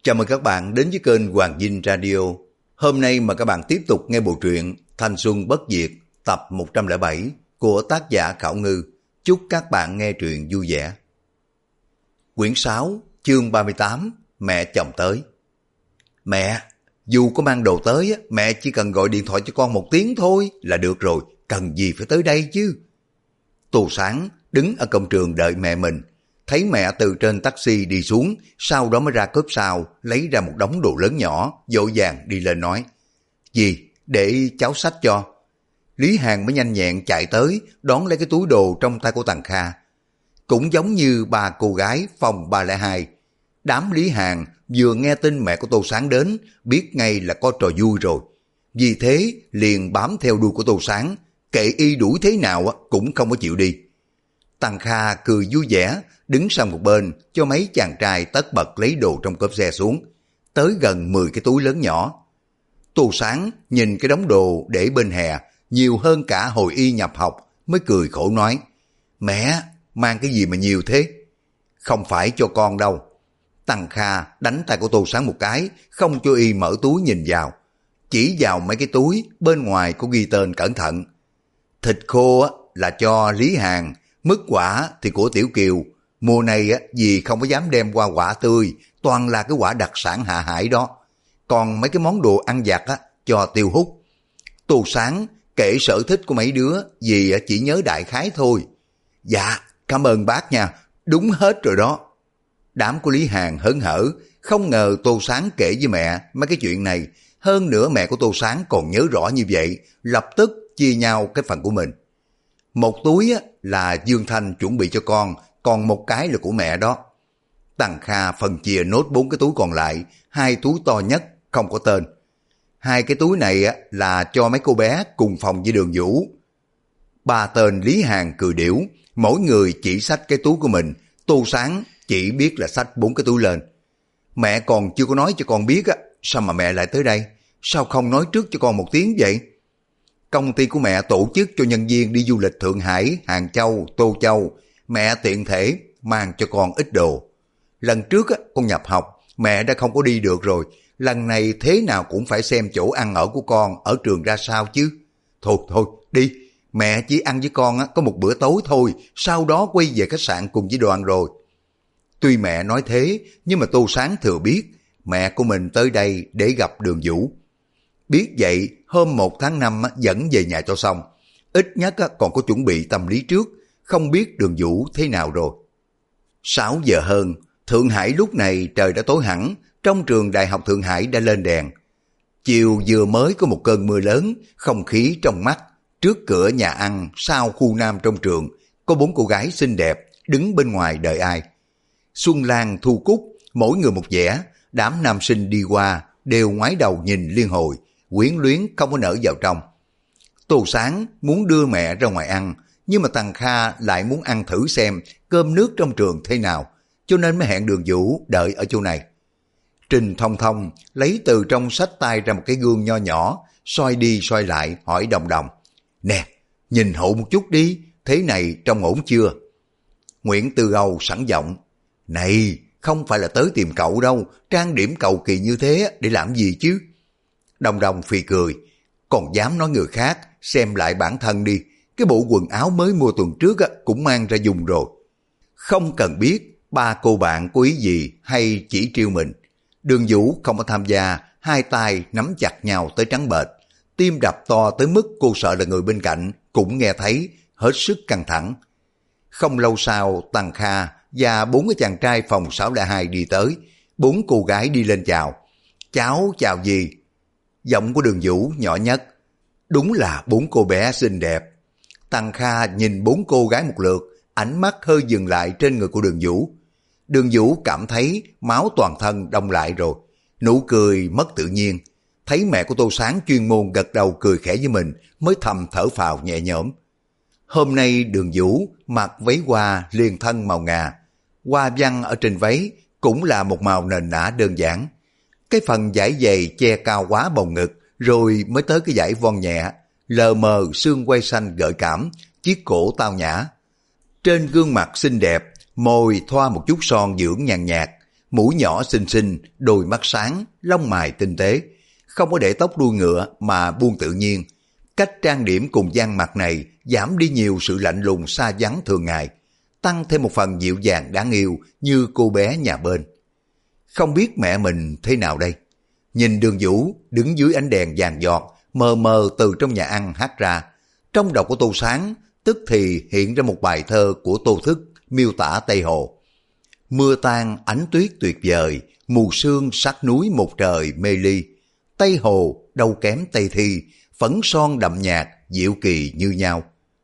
Chào mừng các bạn đến với kênh Hoàng Dinh Radio. Hôm nay mà các bạn tiếp tục nghe bộ truyện Thanh Xuân Bất Diệt tập 107 của tác giả Khảo Ngư. Chúc các bạn nghe truyện vui vẻ. Quyển 6, chương 38, mẹ chồng tới. Mẹ, dù có mang đồ tới, mẹ chỉ cần gọi điện thoại cho con một tiếng thôi là được rồi, cần gì phải tới đây chứ. Tô Sáng đứng ở công trường đợi mẹ mình. Thấy mẹ từ trên taxi đi xuống, sau đó mới ra cốp sau, lấy ra một đống đồ lớn nhỏ, vội vàng đi lên nói. Gì, để cháu xách cho. Lý Hàn mới nhanh nhẹn chạy tới, đón lấy cái túi đồ trong tay của Tằng Kha. Cũng giống như ba cô gái phòng 302. Đám Lý Hàn vừa nghe tin mẹ của Tô Sáng đến, biết ngay là có trò vui rồi. Vì thế liền bám theo đuôi của Tô Sáng, kệ y đuổi thế nào cũng không có chịu đi. Tằng Kha cười vui vẻ, đứng sang một bên cho mấy chàng trai tất bật lấy đồ trong cốp xe xuống, tới gần 10 cái túi lớn nhỏ. Tô Sáng nhìn cái đống đồ để bên hè, nhiều hơn cả hồi y nhập học, mới cười khổ nói, mẹ, mang cái gì mà nhiều thế? Không phải cho con đâu. Tằng Kha đánh tay của Tô Sáng một cái, không cho y mở túi nhìn vào. Chỉ vào mấy cái túi, bên ngoài có ghi tên cẩn thận. Thịt khô là cho Lý Hàn, mứt quả thì của Tiểu Kiều. Mùa này dì không có dám đem qua quả tươi, toàn là cái quả đặc sản Hạ Hải đó. Còn mấy cái món đồ ăn vặt cho Tiêu Hút. Tô Sáng kể sở thích của mấy đứa, dì chỉ nhớ đại khái thôi. Dạ, cảm ơn bác nha, đúng hết rồi đó. Đám của Lý Hàn hớn hở, không ngờ Tô Sáng kể với mẹ mấy cái chuyện này. Hơn nữa mẹ của Tô Sáng còn nhớ rõ như vậy, lập tức chia nhau cái phần của mình. Một túi là Dương Thanh chuẩn bị cho con, còn một cái là của mẹ đó. Tằng Kha phân chia nốt 4 cái túi còn lại, 2 túi to nhất không có tên. 2 cái túi này là cho mấy cô bé cùng phòng với Đường Vũ. 3 tên Lý Hàn cười điểu, mỗi người chỉ xách cái túi của mình. Tô Sáng chỉ biết là xách 4 cái túi lên. Mẹ còn chưa có nói cho con biết sao mà mẹ lại tới đây? Sao không nói trước cho con một tiếng vậy? Công ty của mẹ tổ chức cho nhân viên đi du lịch Thượng Hải, Hàng Châu, Tô Châu. Mẹ tiện thể mang cho con ít đồ. Lần trước con nhập học, mẹ đã không có đi được rồi. Lần này thế nào cũng phải xem chỗ ăn ở của con ở trường ra sao chứ. Thôi, đi. Mẹ chỉ ăn với con có một bữa tối thôi, sau đó quay về khách sạn cùng với đoàn rồi. Tuy mẹ nói thế, nhưng mà Tô Sáng thừa biết mẹ của mình tới đây để gặp Đường Vũ. Biết vậy, hôm 1 tháng 5 dẫn về nhà cho xong. Ít nhất còn có chuẩn bị tâm lý trước, không biết Đường Vũ thế nào rồi. 6 giờ hơn, Thượng Hải lúc này trời đã tối hẳn, trong trường Đại học Thượng Hải đã lên đèn. Chiều vừa mới có một cơn mưa lớn, không khí trong mắt. Trước cửa nhà ăn, sau khu nam trong trường, có 4 cô gái xinh đẹp, đứng bên ngoài đợi ai. Xuân Lan, Thu Cúc, mỗi người một vẻ, đám nam sinh đi qua, đều ngoái đầu nhìn liên hồi, quyến luyến không có nở vào trong. Tô Sáng muốn đưa mẹ ra ngoài ăn, nhưng mà Tằng Kha lại muốn ăn thử xem cơm nước trong trường thế nào, cho nên mới hẹn Đường Vũ đợi ở chỗ này. Trình Thông Thông lấy từ trong xách tay ra một cái gương nho nhỏ, soi đi soi lại hỏi Đồng Đồng. Nè, nhìn hộ một chút đi, thế này trông ổn chưa? Nguyễn Tư Âu sẵn giọng. Này, không phải là tới tìm cậu đâu, trang điểm cầu kỳ như thế để làm gì chứ? Đồng Đồng phì cười. Còn dám nói người khác, xem lại bản thân đi. Cái bộ quần áo mới mua tuần trước cũng mang ra dùng rồi. Không cần biết ba cô bạn có ý gì hay chỉ trêu mình. Đường Vũ không có tham gia, hai tay nắm chặt nhau tới trắng bệch. Tim đập to tới mức cô sợ là người bên cạnh cũng nghe thấy, hết sức căng thẳng. Không lâu sau, Tằng Kha và 4 cái chàng trai phòng 602 đi tới. 4 cô gái đi lên chào. Cháu chào gì? Giọng của Đường Vũ nhỏ nhất. Đúng là 4 cô bé xinh đẹp. Tằng Kha nhìn 4 cô gái một lượt, ánh mắt hơi dừng lại trên người của Đường Vũ. Đường Vũ cảm thấy máu toàn thân đông lại rồi, nụ cười mất tự nhiên. Thấy mẹ của Tô Sáng chuyên môn gật đầu cười khẽ với mình, mới thầm thở phào nhẹ nhõm. Hôm nay Đường Vũ mặc váy hoa liền thân màu ngà, hoa văn ở trên váy cũng là một màu nền nã đơn giản. Cái phần dải dày che cao quá bầu ngực, rồi mới tới cái dải von nhẹ, lờ mờ xương quai xanh gợi cảm, chiếc cổ tao nhã. Trên gương mặt xinh đẹp, môi thoa một chút son dưỡng nhàn nhạt, mũi nhỏ xinh xinh, đôi mắt sáng, lông mày tinh tế, không có để tóc đuôi ngựa mà buông tự nhiên. Cách trang điểm cùng dáng mặt này giảm đi nhiều sự lạnh lùng xa vắng thường ngày, tăng thêm một phần dịu dàng đáng yêu như cô bé nhà bên. Không biết mẹ mình thế nào đây? Nhìn Đường Vũ đứng dưới ánh đèn vàng giọt, mờ mờ từ trong nhà ăn hát ra. Trong đầu của Tô Sáng tức thì hiện ra một bài thơ của Tô Thức miêu tả Tây Hồ. Mưa tan ánh tuyết tuyệt vời, mù sương sắc núi một trời mê ly. Tây Hồ đâu kém Tây Thi, phấn son đậm nhạt, diệu kỳ như nhau.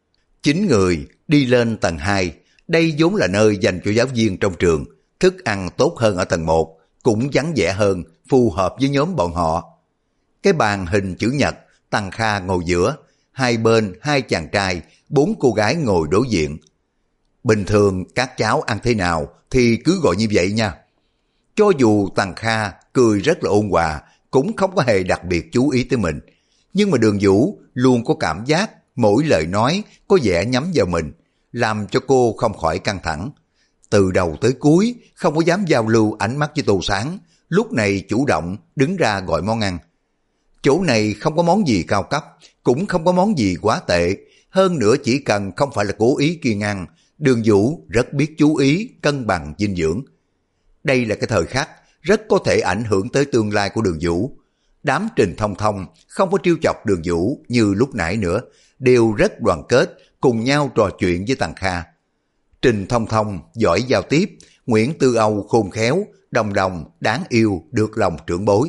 9 người đi lên tầng 2, đây vốn là nơi dành cho giáo viên trong trường, thức ăn tốt hơn ở tầng 1, cũng vắng vẻ hơn, phù hợp với nhóm bọn họ. Cái bàn hình chữ nhật, Tăng Kha ngồi giữa, hai bên 2 chàng trai, 4 cô gái ngồi đối diện. Bình thường các cháu ăn thế nào thì cứ gọi như vậy nha. Cho dù Tăng Kha cười rất là ôn hòa, cũng không có hề đặc biệt chú ý tới mình. Nhưng mà Đường Vũ luôn có cảm giác mỗi lời nói có vẻ nhắm vào mình, làm cho cô không khỏi căng thẳng. Từ đầu tới cuối không có dám giao lưu ánh mắt với Tô Sáng, lúc này chủ động đứng ra gọi món ăn. Chỗ này không có món gì cao cấp, cũng không có món gì quá tệ, hơn nữa chỉ cần không phải là cố ý kiêng ăn, Đường Vũ rất biết chú ý cân bằng dinh dưỡng. Đây là cái thời khắc rất có thể ảnh hưởng tới tương lai của Đường Vũ. Đám Trình Thông Thông không có trêu chọc Đường Vũ như lúc nãy nữa, đều rất đoàn kết, cùng nhau trò chuyện với Tăng Kha. Trình Thông Thông giỏi giao tiếp, Nguyễn Tư Âu khôn khéo, Đồng Đồng đáng yêu, được lòng trưởng bối.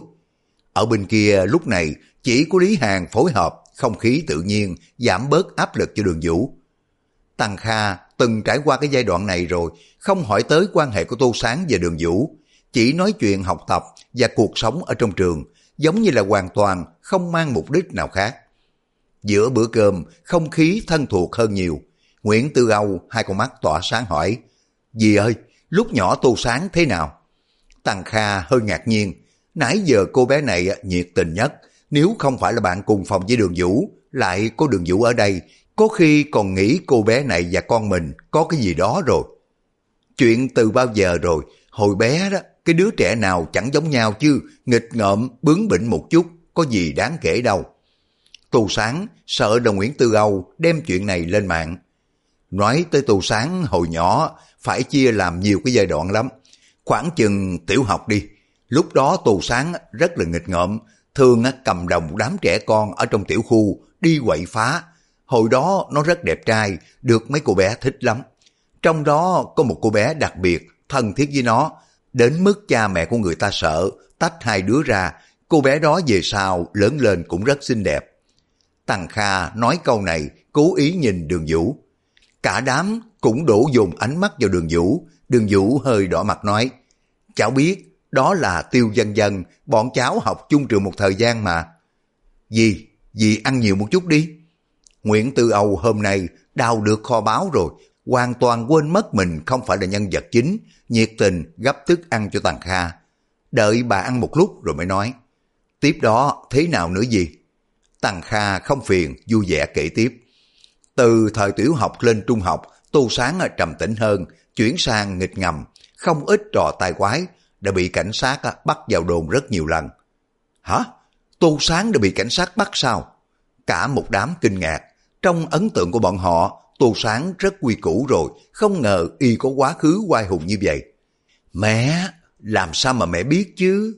Ở bên kia lúc này chỉ có Lý Hàn phối hợp, không khí tự nhiên, giảm bớt áp lực cho Đường Vũ. Tăng Kha từng trải qua cái giai đoạn này rồi, không hỏi tới quan hệ của Tô Sáng và Đường Vũ, chỉ nói chuyện học tập và cuộc sống ở trong trường, giống như là hoàn toàn không mang mục đích nào khác. Giữa bữa cơm, không khí thân thuộc hơn nhiều. Nguyễn Tư Âu hai con mắt tỏa sáng hỏi, dì ơi, lúc nhỏ Tô Sáng thế nào? Tăng Kha hơi ngạc nhiên, nãy giờ cô bé này nhiệt tình nhất, nếu không phải là bạn cùng phòng với Đường Vũ, lại có Đường Vũ ở đây, có khi còn nghĩ cô bé này và con mình có cái gì đó rồi. Chuyện từ bao giờ rồi, hồi bé đó, cái đứa trẻ nào chẳng giống nhau chứ, nghịch ngợm, bướng bỉnh một chút, có gì đáng kể đâu. Tô Sáng sợ đồng Nguyễn Tư Âu đem chuyện này lên mạng. Nói tới Tô Sáng hồi nhỏ, phải chia làm nhiều cái giai đoạn lắm. Khoảng chừng tiểu học đi, lúc đó Tô Sáng rất là nghịch ngợm, thường cầm đầu một đám trẻ con ở trong tiểu khu đi quậy phá. Hồi đó nó rất đẹp trai, được mấy cô bé thích lắm. Trong đó có một cô bé đặc biệt, thân thiết với nó, đến mức cha mẹ của người ta sợ, tách hai đứa ra. Cô bé đó về sau lớn lên cũng rất xinh đẹp. Tăng Kha nói câu này cố ý nhìn Đường Vũ. Cả đám cũng đổ dồn ánh mắt vào Đường Vũ. Đường Vũ hơi đỏ mặt nói, cháu biết đó là Tiêu Dân Dân, bọn cháu học chung trường một thời gian mà. Dì ăn nhiều một chút đi. Nguyễn Tư Âu hôm nay đào được kho báu rồi, hoàn toàn quên mất mình không phải là nhân vật chính, nhiệt tình gấp thức ăn cho Tăng Kha. Đợi bà ăn một lúc rồi mới nói, tiếp đó thế nào nữa gì? Tăng Kha không phiền, vui vẻ kể tiếp. Từ thời tiểu học lên trung học, Tô Sáng trầm tĩnh hơn, chuyển sang nghịch ngầm, không ít trò tai quái, đã bị cảnh sát bắt vào đồn rất nhiều lần. Hả? Tô Sáng đã bị cảnh sát bắt sao? Cả một đám kinh ngạc. Trong ấn tượng của bọn họ, Tô Sáng rất quy củ rồi, không ngờ y có quá khứ oai hùng như vậy. Mẹ, làm sao mà mẹ biết chứ?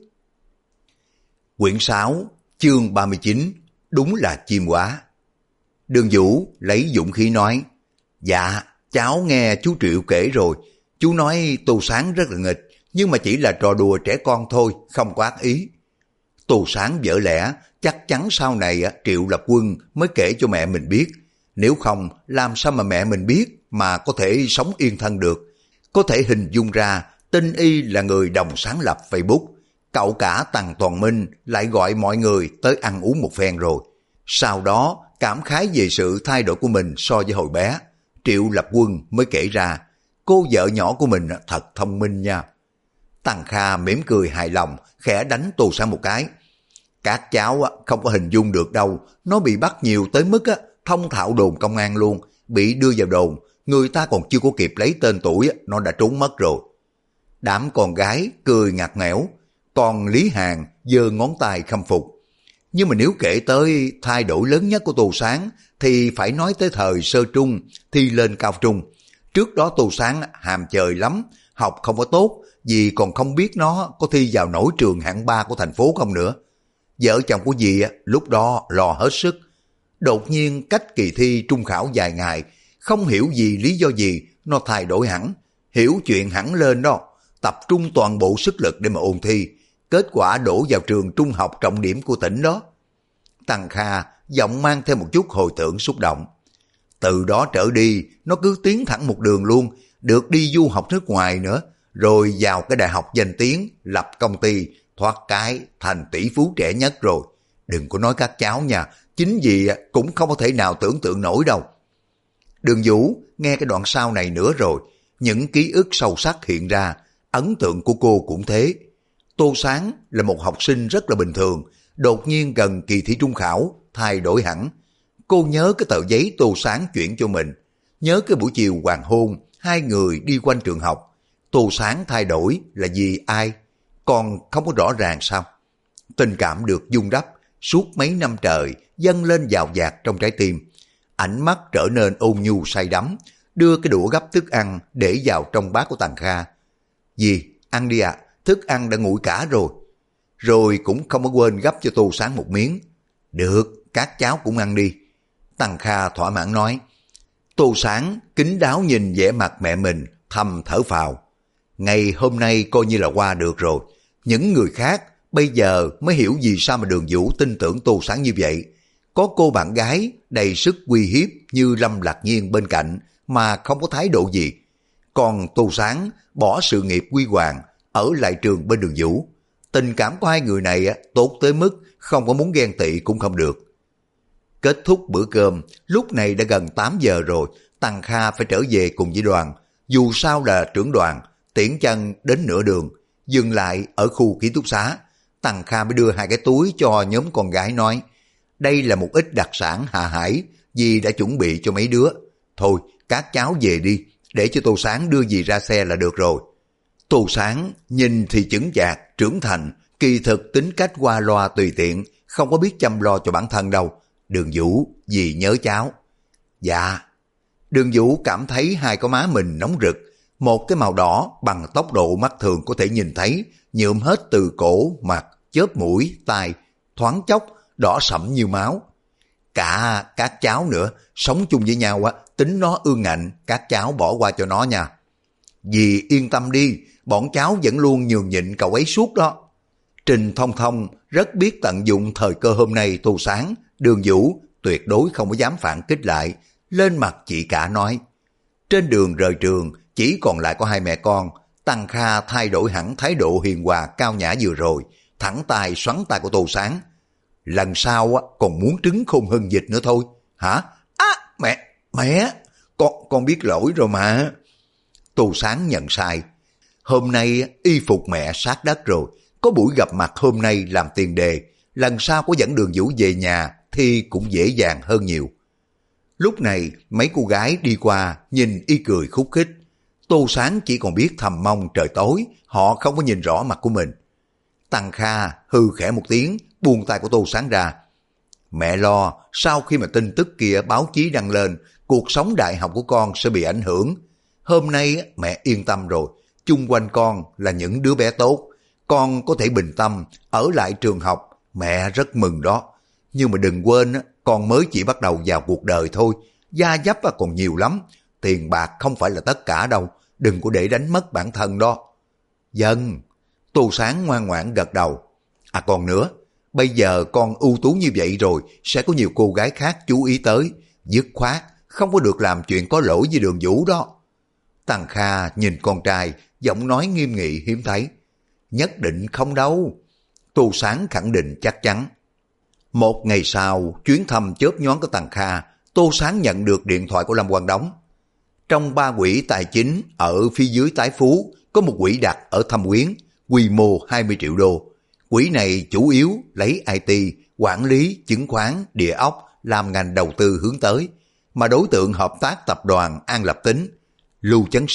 Quyển 6, chương 39, đúng là chim quá. Đường Vũ lấy dũng khí nói, dạ, cháu nghe chú Triệu kể rồi, chú nói Tô Sáng rất là nghịch, nhưng mà chỉ là trò đùa trẻ con thôi, không có ác ý. Tô Sáng vỡ lẽ, chắc chắn sau này Triệu Lập Quân mới kể cho mẹ mình biết, nếu không làm sao mà mẹ mình biết mà có thể sống yên thân được. Có thể hình dung ra tin y là người đồng sáng lập Facebook, cậu cả Tằng Toàn Minh lại gọi mọi người tới ăn uống một phen rồi. Sau đó cảm khái về sự thay đổi của mình so với hồi bé, Triệu Lập Quân mới kể ra, cô vợ nhỏ của mình thật thông minh nha. Tăng Kha mỉm cười hài lòng, khẽ đánh Tô Sáng một cái. Các cháu không có hình dung được đâu, nó bị bắt nhiều tới mức thông thạo đồn công an luôn, bị đưa vào đồn, người ta còn chưa có kịp lấy tên tuổi, nó đã trốn mất rồi. Đám con gái cười ngặt nghẽo, còn Lý Hàn giơ ngón tay khâm phục. Nhưng mà nếu kể tới thay đổi lớn nhất của Tô Sáng thì phải nói tới thời sơ trung thi lên cao trung. Trước đó Tô Sáng hàm trời lắm, học không có tốt vì còn không biết nó có thi vào nổi trường hạng 3 của thành phố không nữa. Vợ chồng của dì lúc đó lo hết sức. Đột nhiên cách kỳ thi trung khảo vài ngày, không hiểu gì lý do gì nó thay đổi hẳn, hiểu chuyện hẳn lên đó, tập trung toàn bộ sức lực để mà ôn thi. Kết quả đổ vào trường trung học trọng điểm của tỉnh đó. Tăng Kha giọng mang theo một chút hồi tưởng xúc động. Từ đó trở đi, nó cứ tiến thẳng một đường luôn, được đi du học nước ngoài nữa, rồi vào cái đại học danh tiếng, lập công ty, thoát cái thành tỷ phú trẻ nhất rồi. Đừng có nói các cháu nha, chính vì cũng không có thể nào tưởng tượng nổi đâu. Đường Vũ nghe cái đoạn sau này nữa rồi, những ký ức sâu sắc hiện ra, ấn tượng của cô cũng thế. Tô Sáng là một học sinh rất là bình thường, đột nhiên gần kỳ thi trung khảo, thay đổi hẳn. Cô nhớ cái tờ giấy Tô Sáng chuyển cho mình, nhớ cái buổi chiều hoàng hôn, hai người đi quanh trường học. Tô Sáng thay đổi là vì ai? Còn không có rõ ràng sao? Tình cảm được vun đắp suốt mấy năm trời, dâng lên dào dạt trong trái tim. Ánh mắt trở nên ôn nhu say đắm, đưa cái đũa gắp thức ăn để vào trong bát của Tằng Kha. Dì, ăn đi ạ, thức ăn đã nguội cả rồi. Rồi cũng không có quên gắp cho Tô Sáng một miếng. Được, các cháu cũng ăn đi. Tằng Kha thỏa mãn nói. Tô Sáng kín đáo nhìn vẻ mặt mẹ mình, thầm thở phào. Ngày hôm nay coi như là qua được rồi. Những người khác bây giờ mới hiểu vì sao mà Đường Vũ tin tưởng Tô Sáng như vậy. Có cô bạn gái đầy sức uy hiếp như Lâm Lạc Nhiên bên cạnh mà không có thái độ gì. Còn Tô Sáng bỏ sự nghiệp huy hoàng, ở lại trường bên Đường Vũ. Tình cảm của hai người này tốt tới mức không có muốn ghen tị cũng không được. Kết thúc bữa cơm, lúc này đã gần 8 giờ rồi, Tằng Kha phải trở về cùng với đoàn. Dù sao là trưởng đoàn, tiễn chân đến nửa đường, dừng lại ở khu ký túc xá. Tằng Kha mới đưa hai cái túi cho nhóm con gái nói, đây là một ít đặc sản Hạ Hải, dì đã chuẩn bị cho mấy đứa. Thôi, các cháu về đi, để cho Tô Sáng đưa dì ra xe là được rồi. Tô Sáng nhìn thì chững chạc, trưởng thành, kỳ thực tính cách qua loa tùy tiện, không có biết chăm lo cho bản thân đâu. Đường Vũ, dì nhớ cháu. Dạ. Đường Vũ cảm thấy hai con má mình nóng rực, một cái màu đỏ bằng tốc độ mắt thường có thể nhìn thấy, nhuộm hết từ cổ, mặt, chớp mũi, tai, thoáng chốc, đỏ sẫm như máu. Cả các cháu nữa, sống chung với nhau tính nó ương ngạnh, các cháu bỏ qua cho nó nha. Dì yên tâm đi, bọn cháu vẫn luôn nhường nhịn cậu ấy suốt đó. Trình Thông Thông rất biết tận dụng thời cơ hôm nay. Tô Sáng, Đường Vũ tuyệt đối không có dám phản kích lại, lên mặt chị cả nói. Trên đường rời trường, chỉ còn lại có hai mẹ con. Tằng Kha thay đổi hẳn thái độ hiền hòa cao nhã vừa rồi, thẳng tay xoắn tay của Tô Sáng. Lần sau còn muốn trứng khôn hơn vịt nữa thôi. Hả? Mẹ, con biết lỗi rồi mà. Tô Sáng nhận sai. Hôm nay y phục mẹ sát đất rồi, có buổi gặp mặt hôm nay làm tiền đề, lần sau có dẫn Đường Vũ về nhà thì cũng dễ dàng hơn nhiều. Lúc này mấy cô gái đi qua nhìn y cười khúc khích. Tô Sáng chỉ còn biết thầm mong trời tối họ không có nhìn rõ mặt của mình. Tằng Kha hư khẽ một tiếng, buông tay của Tô Sáng ra. Mẹ lo sau khi mà tin tức kia báo chí đăng lên, cuộc sống đại học của con sẽ bị ảnh hưởng. Hôm nay mẹ yên tâm rồi, chung quanh con là những đứa bé tốt, con có thể bình tâm ở lại trường học, mẹ rất mừng đó. Nhưng mà đừng quên, con mới chỉ bắt đầu vào cuộc đời thôi, gia dấp còn nhiều lắm, tiền bạc không phải là tất cả đâu, đừng có để đánh mất bản thân đó. Dân, Tô Sáng ngoan ngoãn gật đầu. Còn nữa, bây giờ con ưu tú như vậy rồi, sẽ có nhiều cô gái khác chú ý tới, dứt khoát, không có được làm chuyện có lỗi với Đường Vũ đó. Tằng Kha nhìn con trai, giọng nói nghiêm nghị hiếm thấy. Nhất định không đâu. Tô Sáng khẳng định chắc chắn. Một ngày sau, chuyến thăm chớp nhoáng của Tằng Kha, Tô Sáng nhận được điện thoại của Lâm Quang Đống. Trong 3 quỹ tài chính ở phía dưới Tái Phú, có một quỹ đặt ở Thâm Quyến, quy mô 20 triệu đô. Quỹ này chủ yếu lấy IT, quản lý, chứng khoán, địa ốc làm ngành đầu tư hướng tới, mà đối tượng hợp tác tập đoàn An Lập Tính. Lưu Chấn Sinh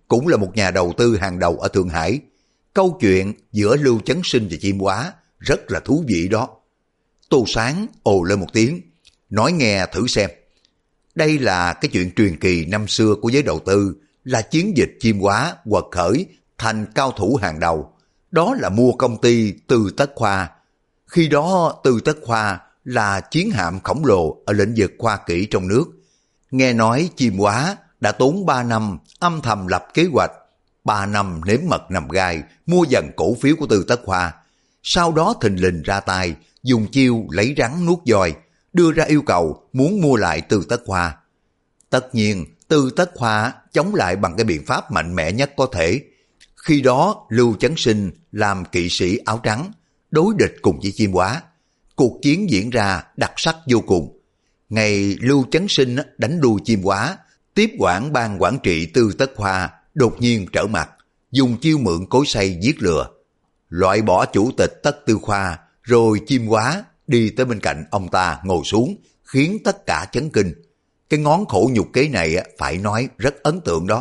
cũng là một nhà đầu tư hàng đầu ở Thượng Hải. Câu chuyện giữa Lưu Chấn Sinh và Chim Hóa rất là thú vị đó. Tô Sáng ồ lên một tiếng, nói nghe thử xem. Đây là cái chuyện truyền kỳ năm xưa của giới đầu tư, là chiến dịch Chim Hóa quật khởi thành cao thủ hàng đầu. Đó là mua công ty Tư Tất Khoa. Khi đó Tư Tất Khoa là chiến hạm khổng lồ ở lĩnh vực khoa kỹ trong nước. Nghe nói Chim Hóa đã tốn 3 năm âm thầm lập kế hoạch, 3 năm nếm mật nằm gai mua dần cổ phiếu của Tư Tất Khoa. Sau đó thình lình ra tay, dùng chiêu lấy rắn nuốt voi, đưa ra yêu cầu muốn mua lại Tư Tất Khoa. Tất nhiên, Tư Tất Khoa chống lại bằng cái biện pháp mạnh mẽ nhất có thể. Khi đó, Lưu Chấn Sinh làm kỵ sĩ áo trắng, đối địch cùng với Chim Hóa. Cuộc chiến diễn ra đặc sắc vô cùng. Ngày Lưu Chấn Sinh đánh đuôi Chim Hóa, tiếp quản ban quản trị Tư Tất Khoa đột nhiên trở mặt, dùng chiêu mượn cối xay giết lừa, loại bỏ chủ tịch Tất Tư Khoa, rồi Chim Hóa đi tới bên cạnh ông ta ngồi xuống, khiến tất cả chấn kinh. Cái ngón khổ nhục kế này phải nói rất ấn tượng đó.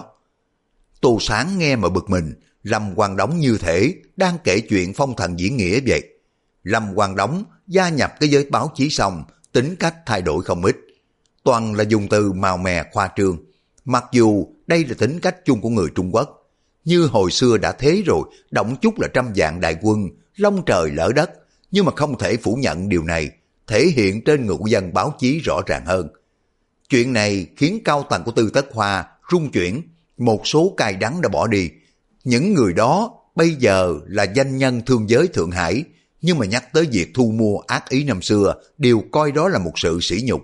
Tô Sáng nghe mà bực mình, Lâm Quang Đống như thể đang kể chuyện phong thần diễn nghĩa vậy. Lâm Quang Đống gia nhập cái giới báo chí xong, tính cách thay đổi không ít. Toàn là dùng từ màu mè khoa trương. Mặc dù đây là tính cách chung của người Trung Quốc, như hồi xưa đã thế rồi, động chút là 100 vạn đại quân, long trời lỡ đất, nhưng mà không thể phủ nhận điều này, thể hiện trên ngữ dân báo chí rõ ràng hơn. Chuyện này khiến cao tầng của Tư Tất Khoa rung chuyển, một số cay đắng đã bỏ đi. Những người đó bây giờ là danh nhân thương giới Thượng Hải, nhưng mà nhắc tới việc thu mua ác ý năm xưa đều coi đó là một sự sỉ nhục.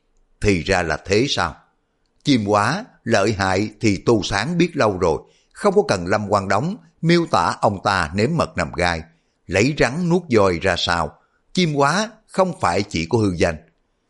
Thì ra là thế sao? Chim Hóa lợi hại thì Tô Sáng biết lâu rồi, không có cần Lâm Quang Đống miêu tả ông ta nếm mật nằm gai, lấy rắn nuốt voi ra sao. Chim Hóa không phải chỉ có hư danh.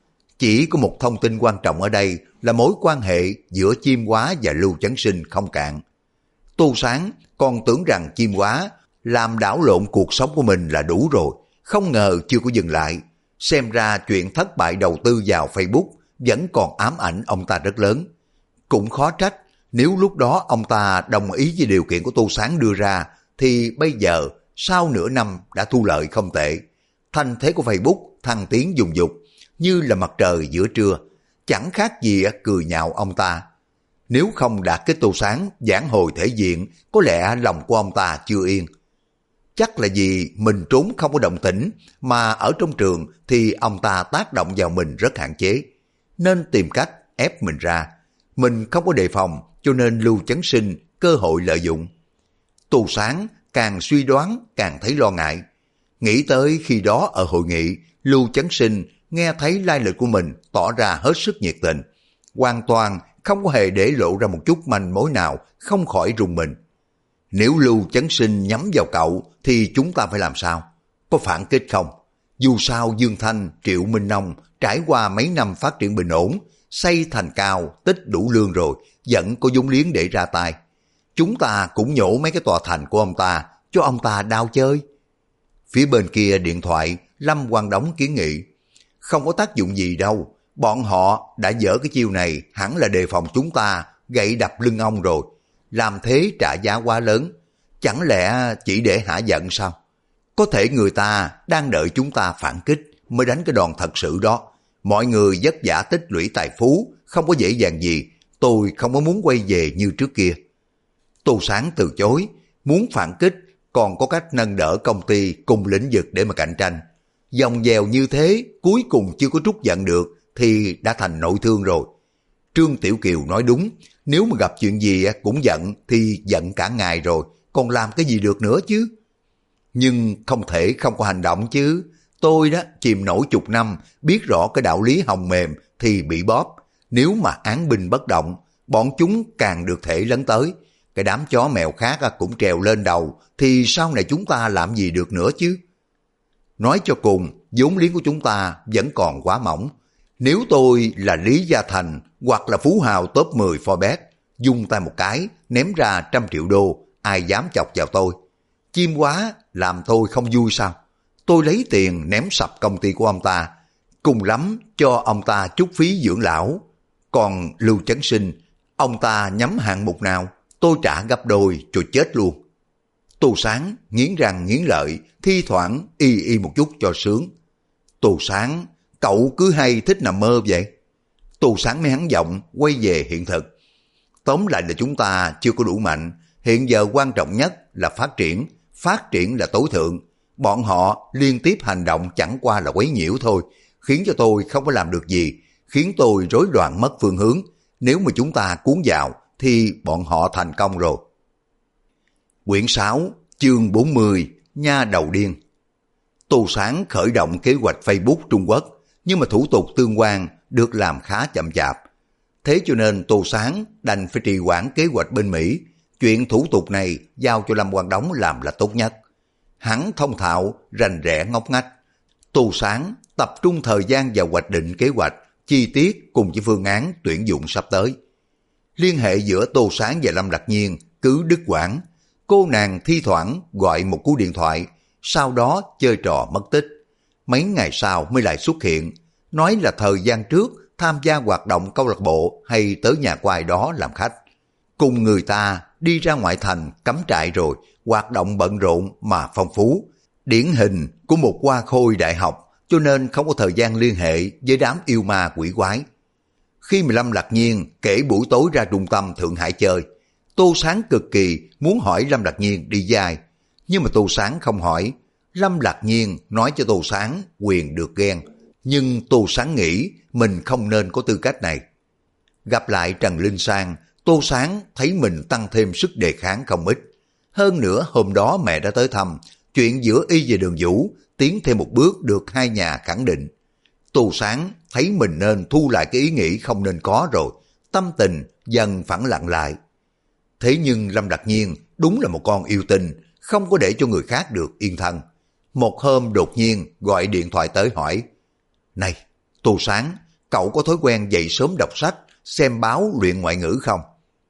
Chỉ có một thông tin quan trọng ở đây là mối quan hệ giữa Chim Hóa và Lưu Chấn Sinh không cạn. Tô Sáng còn tưởng rằng Chim Hóa làm đảo lộn cuộc sống của mình là đủ rồi, không ngờ chưa có dừng lại. Xem ra chuyện thất bại đầu tư vào Facebook vẫn còn ám ảnh ông ta rất lớn. Cũng khó trách, nếu lúc đó ông ta đồng ý với điều kiện của Tô Sáng đưa ra, thì bây giờ sau nửa năm đã thu lợi không tệ. Thanh thế của Facebook thăng tiến dùng dục, như là mặt trời giữa trưa, chẳng khác gì cười nhạo ông ta. Nếu không đạt cái Tô Sáng giảng hồi thể diện, có lẽ lòng của ông ta chưa yên. Chắc là vì mình trốn không có động tĩnh, mà ở trong trường thì ông ta tác động vào mình rất hạn chế, nên tìm cách ép mình ra. Mình không có đề phòng, cho nên Lưu Chấn Sinh cơ hội lợi dụng. Tô Sáng càng suy đoán càng thấy lo ngại. Nghĩ tới khi đó ở hội nghị, Lưu Chấn Sinh nghe thấy lai lịch của mình tỏ ra hết sức nhiệt tình, hoàn toàn không có hề để lộ ra một chút manh mối nào, không khỏi rùng mình. Nếu Lưu Chấn Sinh nhắm vào cậu thì chúng ta phải làm sao? Có phản kích không? Dù sao Dương Thanh, Triệu Minh Nông trải qua mấy năm phát triển bình ổn, xây thành cao, tích đủ lương rồi, vẫn có vốn liếng để ra tay. Chúng ta cũng nhổ mấy cái tòa thành của ông ta, cho ông ta đau chơi. Phía bên kia điện thoại, Lâm Quang Đống kiến nghị. Không có tác dụng gì đâu, bọn họ đã dở cái chiêu này hẳn là đề phòng chúng ta gậy đập lưng ông rồi. Làm thế trả giá quá lớn, chẳng lẽ chỉ để hả giận sao? Có thể người ta đang đợi chúng ta phản kích mới đánh cái đòn thật sự đó. Mọi người vất vả tích lũy tài phú, không có dễ dàng gì, tôi không có muốn quay về như trước kia. Tô Sáng từ chối, muốn phản kích còn có cách nâng đỡ công ty cùng lĩnh vực để mà cạnh tranh. Dòng dèo như thế, cuối cùng chưa có trút giận được thì đã thành nội thương rồi. Trương Tiểu Kiều nói đúng, nếu mà gặp chuyện gì cũng giận thì giận cả ngày rồi, còn làm cái gì được nữa chứ. Nhưng không thể không có hành động chứ. Tôi đó chìm nổi chục năm, biết rõ cái đạo lý hồng mềm thì bị bóp. Nếu mà án binh bất động, bọn chúng càng được thể lấn tới. Cái đám chó mèo khác cũng trèo lên đầu, thì sau này chúng ta làm gì được nữa chứ. Nói cho cùng, vốn liếng của chúng ta vẫn còn quá mỏng. Nếu tôi là Lý Gia Thành hoặc là phú hào top 10 Forbes, dùng tay một cái, ném ra 100 triệu đô, ai dám chọc vào tôi. Chim Hóa làm tôi không vui sao? Tôi lấy tiền ném sập công ty của ông ta, cùng lắm cho ông ta chút phí dưỡng lão. Còn Lưu Chấn Sinh, ông ta nhắm hạng mục nào? tôi trả gấp đôi rồi chết luôn. Tô Sáng nghiến răng nghiến lợi, thi thoảng y một chút cho sướng. Tô Sáng, cậu cứ hay thích nằm mơ vậy. Tô Sáng mới hắn giọng quay về hiện thực. Tóm lại là chúng ta chưa có đủ mạnh, hiện giờ quan trọng nhất là phát triển là tối thượng. Bọn họ liên tiếp hành động chẳng qua là quấy nhiễu thôi, khiến cho tôi không có làm được gì, khiến tôi rối loạn mất phương hướng. Nếu mà chúng ta cuốn vào thì bọn họ thành công rồi. Quyển 6, chương 40, Nha đầu điên. Tô Sáng khởi động kế hoạch Facebook Trung Quốc, nhưng mà thủ tục tương quan được làm khá chậm chạp. Thế cho nên Tô Sáng đành phải trì hoãn kế hoạch bên Mỹ. Chuyện thủ tục này giao cho Lâm Quang Đống làm là tốt nhất. Hắn thông thạo, rành rẽ ngóc ngách. Tô Sáng tập trung thời gian vào hoạch định kế hoạch, chi tiết cùng với phương án tuyển dụng sắp tới. Liên hệ giữa Tô Sáng và Lâm Lạc Nhiên cứ đứt quãng. Cô nàng thi thoảng gọi một cú điện thoại, sau đó chơi trò mất tích. Mấy ngày sau mới lại xuất hiện, nói là thời gian trước tham gia hoạt động câu lạc bộ hay tới nhà của ai đó làm khách. Cùng người ta đi ra ngoại thành cắm trại rồi, hoạt động bận rộn mà phong phú. Điển hình của một hoa khôi đại học, cho nên không có thời gian liên hệ với đám yêu ma quỷ quái. Khi mà Lâm Lạc Nhiên kể buổi tối ra trung tâm Thượng Hải chơi, Tô Sáng cực kỳ muốn hỏi Lâm Lạc Nhiên đi dài, nhưng mà Tô Sáng không hỏi. Lâm Lạc Nhiên nói cho Tô Sáng quyền được ghen, nhưng Tô Sáng nghĩ mình không nên có tư cách này. Gặp lại Trần Linh Sang, Tô Sáng thấy mình tăng thêm sức đề kháng không ít. Hơn nữa hôm đó mẹ đã tới thăm, chuyện giữa y và Đường Vũ tiến thêm một bước được hai nhà khẳng định. Tô Sáng thấy mình nên thu lại cái ý nghĩ không nên có rồi, tâm tình dần phẳng lặng lại. Thế nhưng Lâm Lạc Nhiên đúng là một con yêu tinh, không có để cho người khác được yên thân. Một hôm đột nhiên gọi điện thoại tới hỏi: Này, Tô Sáng, cậu có thói quen dậy sớm đọc sách, xem báo luyện ngoại ngữ không?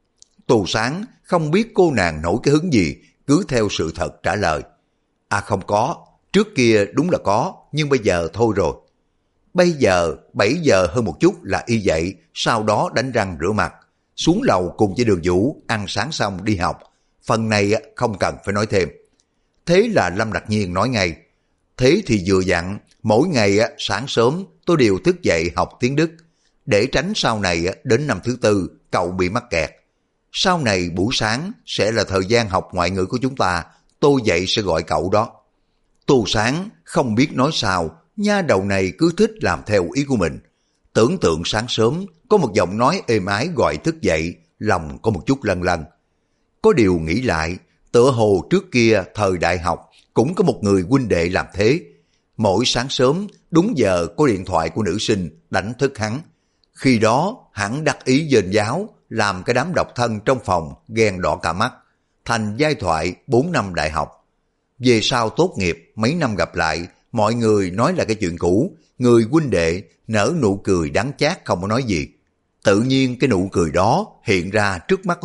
Tô Sáng không biết cô nàng nổi cái hứng gì, cứ theo sự thật trả lời: À không có, trước kia đúng là có, nhưng bây giờ thôi rồi. Bây giờ 7 giờ hơn một chút là y dậy, sau đó đánh răng rửa mặt, xuống lầu cùng với Đường Vũ ăn sáng xong đi học. Phần này không cần phải nói thêm. Thế là Lâm Lạc Nhiên nói ngay: Thế thì vừa dặn, mỗi ngày sáng sớm tôi đều thức dậy học tiếng Đức, để tránh sau này đến năm thứ tư cậu bị mắc kẹt. Sau này buổi sáng sẽ là thời gian học ngoại ngữ của chúng ta, tôi dậy sẽ gọi cậu đó. Tô Sáng không biết nói sao, nha đầu này cứ thích làm theo ý của mình. Tưởng tượng sáng sớm có một giọng nói êm ái gọi thức dậy, lòng có một chút lâng lâng. Có điều nghĩ lại, tựa hồ trước kia thời đại học cũng có một người huynh đệ làm thế. Mỗi sáng sớm đúng giờ có điện thoại của nữ sinh đánh thức hắn. Khi đó hắn đắc ý dền giáo, làm cái đám độc thân trong phòng ghen đỏ cả mắt, thành giai thoại 4 năm đại học. Về sau tốt nghiệp mấy năm gặp lại, mọi người nói là cái chuyện cũ, người huynh đệ nở nụ cười đắng chát không có nói gì. Tự nhiên cái nụ cười đó hiện ra trước mắt của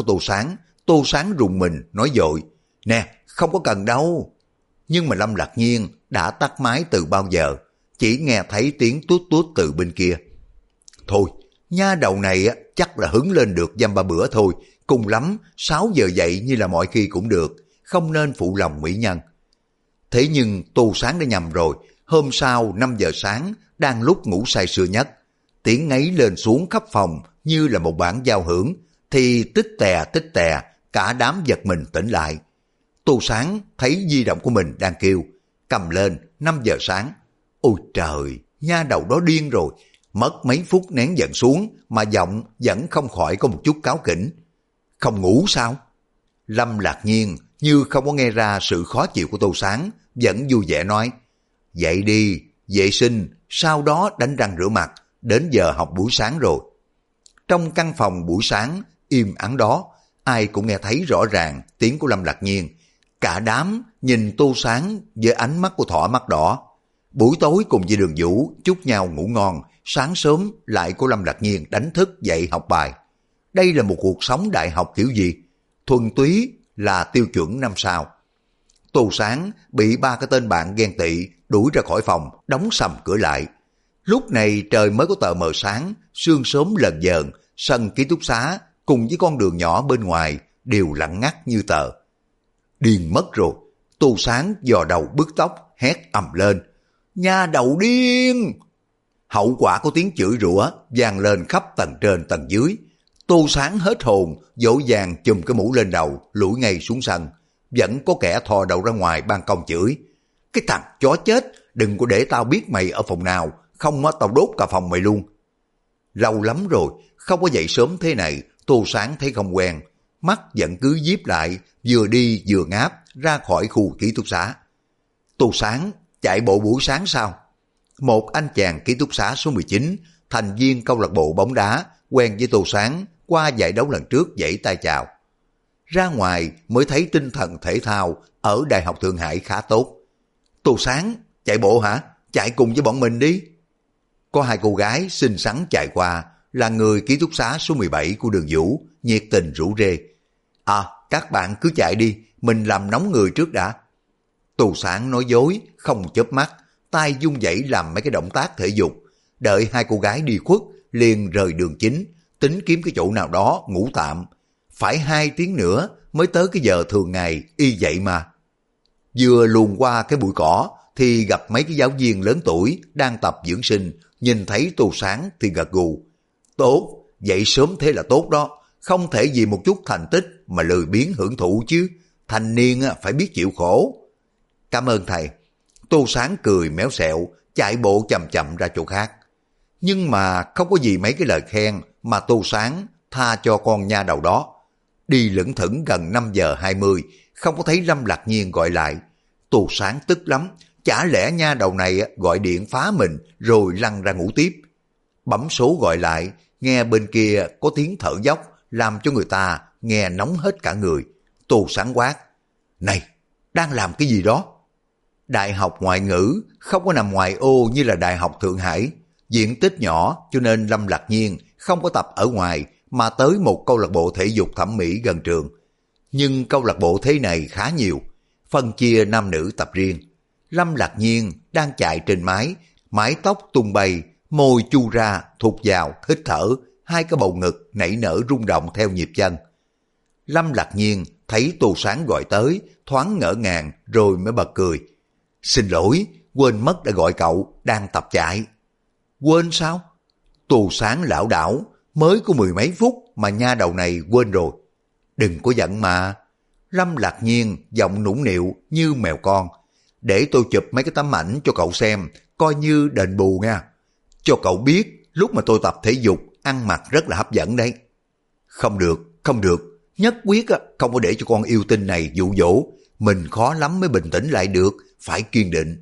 Tô Sáng rùng mình nói dội: Nè, không có cần đâu. Nhưng mà Lâm Lạc Nhiên đã tắt máy từ bao giờ, chỉ nghe thấy tiếng tuốt tuốt từ bên kia. Thôi, nha đầu này chắc là hứng lên được dăm ba bữa thôi, cùng lắm 6 giờ dậy như là mọi khi cũng được, không nên phụ lòng mỹ nhân. Thế nhưng Tô Sáng đã nhầm rồi. Hôm sau 5 giờ sáng, đang lúc ngủ say sưa nhất, tiếng ngáy lên xuống khắp phòng như là một bản giao hưởng, thì tích tè, cả đám giật mình tỉnh lại. Tô Sáng thấy di động của mình đang kêu, cầm lên 5 giờ sáng. Ôi trời, nha đầu đó điên rồi. Mất mấy phút nén giận xuống mà giọng vẫn không khỏi có một chút cáu kỉnh. Không ngủ sao? Lâm Lạc Nhiên như không có nghe ra sự khó chịu của Tô Sáng, vẫn vui vẻ nói: Dậy đi, vệ sinh, sau đó đánh răng rửa mặt, đến giờ học buổi sáng rồi. Trong căn phòng buổi sáng im ắng đó, ai cũng nghe thấy rõ ràng tiếng của Lâm Lạc Nhiên. Cả đám nhìn Tô Sáng với ánh mắt của thỏ mắt đỏ. Buổi tối cùng với Đường Vũ chúc nhau ngủ ngon, sáng sớm lại của Lâm Lạc Nhiên đánh thức dậy học bài. Đây là một cuộc sống đại học kiểu gì? Thuần túy là tiêu chuẩn 5 sao. Tô Sáng bị 3 cái tên bạn ghen tị đuổi ra khỏi phòng, đóng sầm cửa lại. Lúc này trời mới có tờ mờ sáng, sương sớm lờn vờn, sân ký túc xá cùng với con đường nhỏ bên ngoài đều lặng ngắt như tờ. Điên mất rồi, Tô Sáng dò đầu bứt tóc, hét ầm lên. Nha đầu điên! Hậu quả của tiếng chửi rủa vang lên khắp tầng trên tầng dưới. Tô Sáng hết hồn, dỗ dàng chùm cái mũ lên đầu, lủi ngay xuống sân. Vẫn có kẻ thò đầu ra ngoài ban công chửi. Cái thằng chó chết, đừng có để tao biết mày ở phòng nào, không á tao đốt cả phòng mày luôn. Lâu lắm rồi, không có dậy sớm thế này, Tô Sáng thấy không quen. Mắt vẫn cứ díp lại, vừa đi vừa ngáp ra khỏi khu ký túc xá. Tô Sáng, chạy bộ buổi sáng sao? Một anh chàng ký túc xá số 19, thành viên câu lạc bộ bóng đá, quen với Tô Sáng, qua giải đấu lần trước vẫy tay chào. Ra ngoài mới thấy tinh thần thể thao ở Đại học Thượng Hải khá tốt. Tô Sáng, chạy bộ hả? Chạy cùng với bọn mình đi. Có hai cô gái xinh xắn chạy qua, là người ký túc xá số 17 của Đường Vũ, nhiệt tình rủ rê. Các bạn cứ chạy đi, mình làm nóng người trước đã. Tô Sáng nói dối, không chớp mắt, tay vung vẩy làm mấy cái động tác thể dục. Đợi hai cô gái đi khuất, liền rời đường chính, tính kiếm cái chỗ nào đó ngủ tạm. Phải 2 tiếng nữa mới tới cái giờ thường ngày y vậy mà. Vừa luồn qua cái bụi cỏ thì gặp mấy cái giáo viên lớn tuổi đang tập dưỡng sinh, nhìn thấy Tô Sáng thì gật gù. Tốt, dậy sớm thế là tốt đó, không thể vì một chút thành tích mà lười biếng hưởng thụ chứ, thanh niên phải biết chịu khổ. Cảm ơn thầy. Tô Sáng cười méo xẹo, chạy bộ chậm chậm ra chỗ khác. Nhưng mà không có gì mấy cái lời khen mà Tô Sáng tha cho con nha đầu đó. Đi lững thững gần 5 giờ 20, không có thấy Lâm Lạc Nhiên gọi lại. Tô Sáng tức lắm, chả lẽ nha đầu này gọi điện phá mình rồi lăn ra ngủ tiếp. Bấm số gọi lại, nghe bên kia có tiếng thở dốc, làm cho người ta nghe nóng hết cả người. Tô Sáng quát. Này, đang làm cái gì đó? Đại học ngoại ngữ không có nằm ngoài ô như là Đại học Thượng Hải. Diện tích nhỏ cho nên Lâm Lạc Nhiên không có tập ở ngoài mà tới một câu lạc bộ thể dục thẩm mỹ gần trường. Nhưng câu lạc bộ thế này khá nhiều, phân chia nam nữ tập riêng. Lâm Lạc Nhiên đang chạy trên mái, mái tóc tung bay, môi chu ra, thụt vào, hít thở, hai cái bầu ngực nảy nở rung động theo nhịp chân. Lâm Lạc Nhiên thấy Tô Sáng gọi tới, thoáng ngỡ ngàng rồi mới bật cười. Xin lỗi, quên mất đã gọi cậu, đang tập chạy. Quên sao? Tô Sáng lảo đảo, mới có 10 mấy phút mà nha đầu này quên rồi. Đừng có giận mà. Lâm Lạc Nhiên giọng nũng nịu như mèo con. Để tôi chụp mấy cái tấm ảnh cho cậu xem, coi như đền bù nha. Cho cậu biết, lúc mà tôi tập thể dục, ăn mặc rất là hấp dẫn đấy. Không được, không được. Nhất quyết không có để cho con yêu tinh này dụ dỗ. Mình khó lắm mới bình tĩnh lại được, phải kiên định.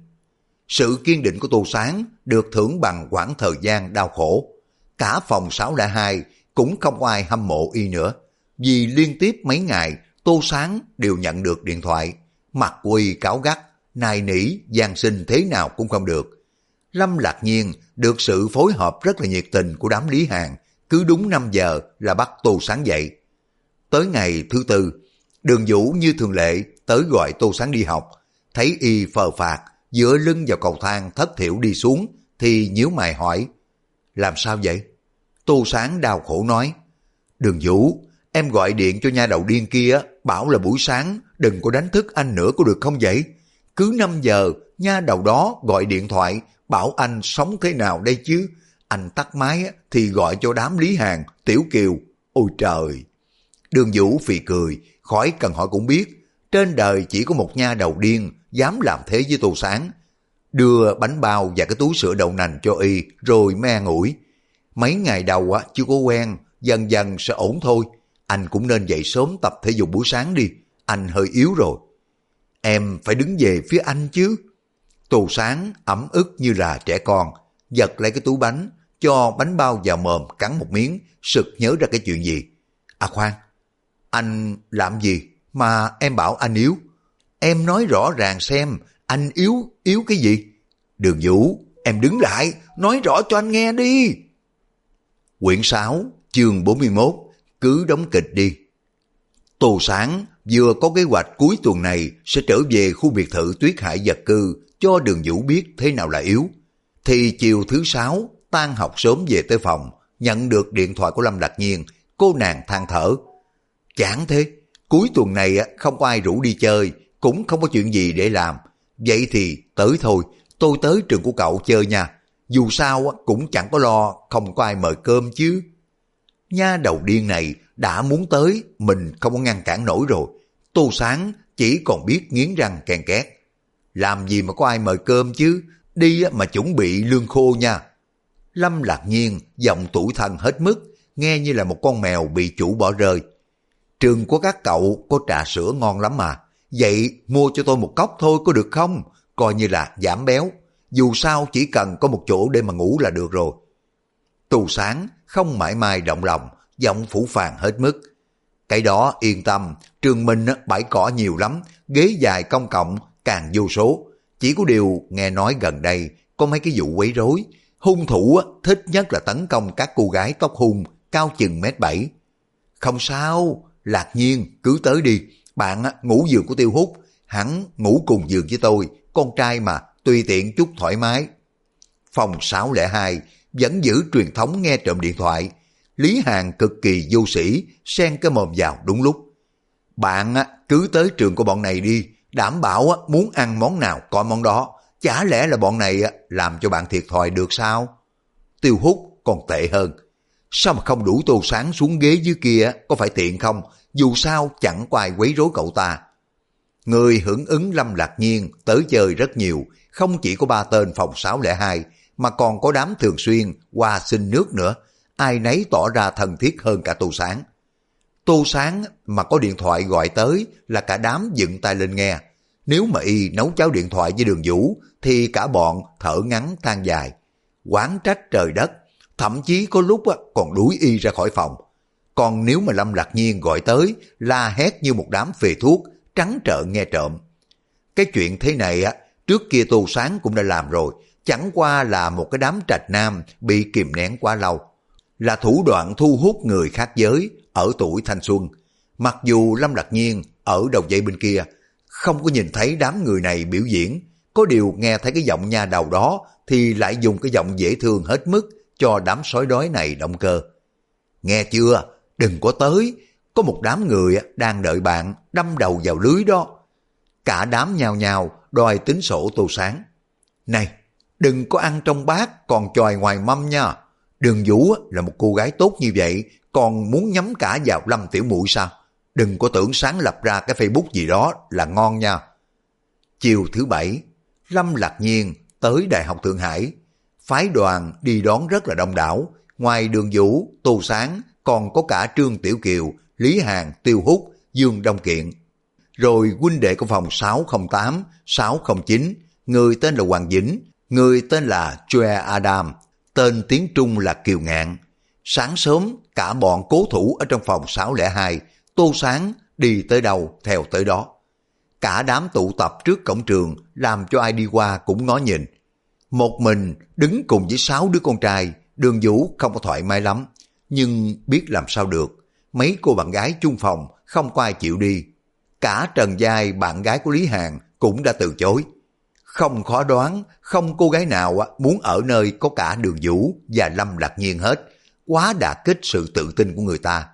Sự kiên định của Tô Sáng được thưởng bằng quãng thời gian đau khổ. Cả phòng 602 cũng không ai hâm mộ y nữa. Vì liên tiếp mấy ngày Tô Sáng đều nhận được điện thoại. Mặt quỳ cáo gắt, nài nỉ, gian xin thế nào cũng không được. Lâm Lạc Nhiên được sự phối hợp rất là nhiệt tình của đám Lý Hàn. Cứ đúng 5 giờ là bắt Tô Sáng dậy. Tới ngày thứ tư, Đường Vũ như thường lệ tới gọi Tô Sáng đi học. Thấy y phờ phạc, dựa lưng vào cầu thang thất thiểu đi xuống, thì nhíu mày hỏi. Làm sao vậy? Tô Sáng đau khổ nói. Đường Vũ, em gọi điện cho nha đầu điên kia, bảo là buổi sáng đừng có đánh thức anh nữa có được không vậy? Cứ 5 giờ, nha đầu đó gọi điện thoại, bảo anh sống thế nào đây chứ? Anh tắt máy thì gọi cho đám Lý Hàn, Tiểu Kiều. Ôi trời! Đường Vũ phì cười, khỏi cần hỏi cũng biết. Trên đời chỉ có một nha đầu điên dám làm thế với Tô Sáng. Đưa bánh bao và cái túi sữa đậu nành cho y rồi me ngủi. Mấy ngày đầu chưa có quen, dần dần sẽ ổn thôi. Anh cũng nên dậy sớm tập thể dục buổi sáng đi, anh hơi yếu rồi. Em phải đứng về phía anh chứ. Tô Sáng ấm ức như là trẻ con, giật lấy cái túi bánh, cho bánh bao vào mồm cắn một miếng, sực nhớ ra cái chuyện gì. À khoan, anh làm gì mà em bảo anh yếu? Em nói rõ ràng xem, anh yếu cái gì? Đường Vũ, em đứng lại, nói rõ cho anh nghe đi. Quyển 6, chương 41, cứ đóng kịch đi. Tô Sáng vừa có kế hoạch cuối tuần này sẽ trở về khu biệt thự Tuyết Hải vật cư cho Đường Vũ biết thế nào là yếu. Thì chiều thứ 6, tan học sớm về tới phòng, nhận được điện thoại của Lâm Lạc Nhiên, cô nàng than thở. Chán thế, cuối tuần này không có ai rủ đi chơi, cũng không có chuyện gì để làm. Vậy thì tới thôi, tôi tới trường của cậu chơi nha. Dù sao cũng chẳng có lo không có ai mời cơm chứ. Nha đầu điên này đã muốn tới, mình không có ngăn cản nổi rồi. Tô Sáng chỉ còn biết nghiến răng ken két. Làm gì mà có ai mời cơm chứ, đi mà chuẩn bị lương khô nha. Lâm Lạc Nhiên giọng tủi thân hết mức, nghe như là một con mèo bị chủ bỏ rơi. Trường của các cậu có trà sữa ngon lắm mà, vậy mua cho tôi một cốc thôi có được không? Coi như là giảm béo, dù sao chỉ cần có một chỗ để mà ngủ là được rồi. Tô Sáng không mãi mai động lòng, giọng phủ phàng hết mức. Cái đó yên tâm, trường mình bãi cỏ nhiều lắm, ghế dài công cộng càng vô số. Chỉ có điều nghe nói gần đây có mấy cái vụ quấy rối, hung thủ thích nhất là tấn công các cô gái tóc hung cao chừng 1m7. Không sao, Lạc Nhiên cứ tới đi, bạn ngủ giường của Tiêu Hút, hắn ngủ cùng giường với tôi, con trai mà, tùy tiện chút thoải mái. Phòng 602 vẫn giữ truyền thống nghe trộm điện thoại. Lý Hàn cực kỳ vô sĩ, xen cái mồm vào đúng lúc. Bạn cứ tới trường của bọn này đi, đảm bảo muốn ăn món nào có món đó, chả lẽ là bọn này làm cho bạn thiệt thòi được sao? Tiêu Hút còn tệ hơn. Sao mà không đủ Tô Sáng xuống ghế dưới kia, có phải tiện không? Dù sao chẳng có ai quấy rối cậu ta. Người hưởng ứng Lâm Lạc Nhiên tới chơi rất nhiều, không chỉ có 3 tên phòng 602, mà còn có đám thường xuyên qua xin nước nữa. Ai nấy tỏ ra thân thiết hơn cả Tô Sáng. Tô Sáng mà có điện thoại gọi tới là cả đám dựng tay lên nghe. Nếu mà y nấu cháo điện thoại với Đường Vũ thì cả bọn thở ngắn than dài, oán trách trời đất, thậm chí có lúc còn đuổi y ra khỏi phòng. Còn nếu mà Lâm Lạc Nhiên gọi tới, la hét như một đám phê thuốc, trắng trợn nghe trộm. Cái chuyện thế này trước kia Tô Sáng cũng đã làm rồi, chẳng qua là một cái đám trạch nam bị kìm nén quá lâu. Là thủ đoạn thu hút người khác giới ở tuổi thanh xuân. Mặc dù Lâm Lạc Nhiên ở đầu dây bên kia không có nhìn thấy đám người này biểu diễn, có điều nghe thấy cái giọng nha đầu đó thì lại dùng cái giọng dễ thương hết mức cho đám sói đói này động cơ. Nghe chưa, đừng có tới, có một đám người đang đợi bạn đâm đầu vào lưới đó. Cả đám nhào nhào đòi tính sổ Tô Sáng. Này, đừng có ăn trong bát còn chòi ngoài mâm nha. Đường Vũ là một cô gái tốt như vậy, còn muốn nhắm cả vào Lâm tiểu muội sao? Đừng có tưởng sáng lập ra cái Facebook gì đó là ngon nha. Chiều thứ Bảy, Lâm Lạc Nhiên tới Đại học Thượng Hải. Phái đoàn đi đón rất là đông đảo. Ngoài Đường Vũ, Tô Sáng, còn có cả Trương Tiểu Kiều, Lý Hàn, Tiêu Hút, Dương Đông Kiện. Rồi huynh đệ của phòng 608, 609, người tên là Hoàng Vĩnh, người tên là Joe Adam, tên tiếng Trung là Kiều Ngạn. Sáng sớm, cả bọn cố thủ ở trong phòng 602, Tô Sáng đi tới đâu theo tới đó. Cả đám tụ tập trước cổng trường làm cho ai đi qua cũng ngó nhìn. Một mình đứng cùng với 6 đứa con trai, Đường Vũ không có thoải mái lắm, nhưng biết làm sao được. Mấy cô bạn gái chung phòng không có ai chịu đi. Cả Trần Giai, bạn gái của Lý Hàn, cũng đã từ chối. Không khó đoán, không cô gái nào muốn ở nơi có cả Đường Vũ và Lâm Lạc Nhiên hết. Quá đả kích sự tự tin của người ta.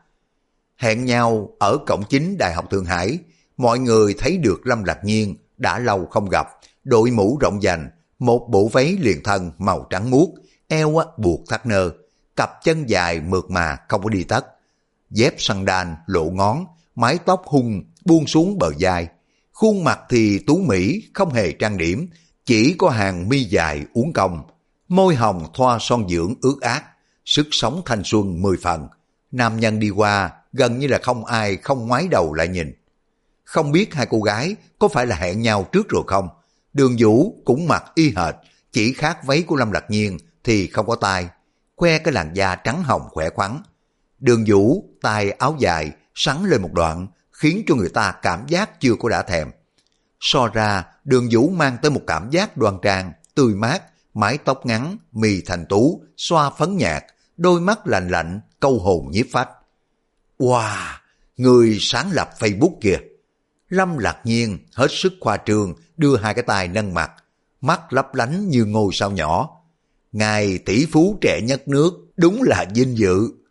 Hẹn nhau ở cổng chính Đại học Thượng Hải. Mọi người thấy được Lâm Lạc Nhiên đã lâu không gặp. Đội mũ rộng vành, một bộ váy liền thân màu trắng muốt, eo buộc thắt nơ, cặp chân dài mượt mà không có đi tất, dép sandal lộ ngón, mái tóc hung buông xuống bờ vai. Khuôn mặt thì tú mỹ, không hề trang điểm, chỉ có hàng mi dài uốn cong, môi hồng thoa son dưỡng ướt át, sức sống thanh xuân 10 phần. Nam nhân đi qua, gần như là không ai không ngoái đầu lại nhìn. Không biết hai cô gái có phải là hẹn nhau trước rồi không? Đường Vũ cũng mặc y hệt, chỉ khác váy của Lâm Lạc Nhiên thì không có tai, khoe cái làn da trắng hồng khỏe khoắn. Đường Vũ tay áo dài sắn lên một đoạn, khiến cho người ta cảm giác chưa có đã thèm. So ra, Đường Vũ mang tới một cảm giác đoan trang, tươi mát, mái tóc ngắn, mì thành tú, xoa phấn nhạt, đôi mắt lạnh lạnh, câu hồn nhiếp phách. Wow, người sáng lập Facebook kìa. Lâm Lạc Nhiên hết sức khoa trương, đưa hai cái tay nâng mặt, mắt lấp lánh như ngôi sao nhỏ. Ngài tỷ phú trẻ nhất nước, đúng là vinh dự.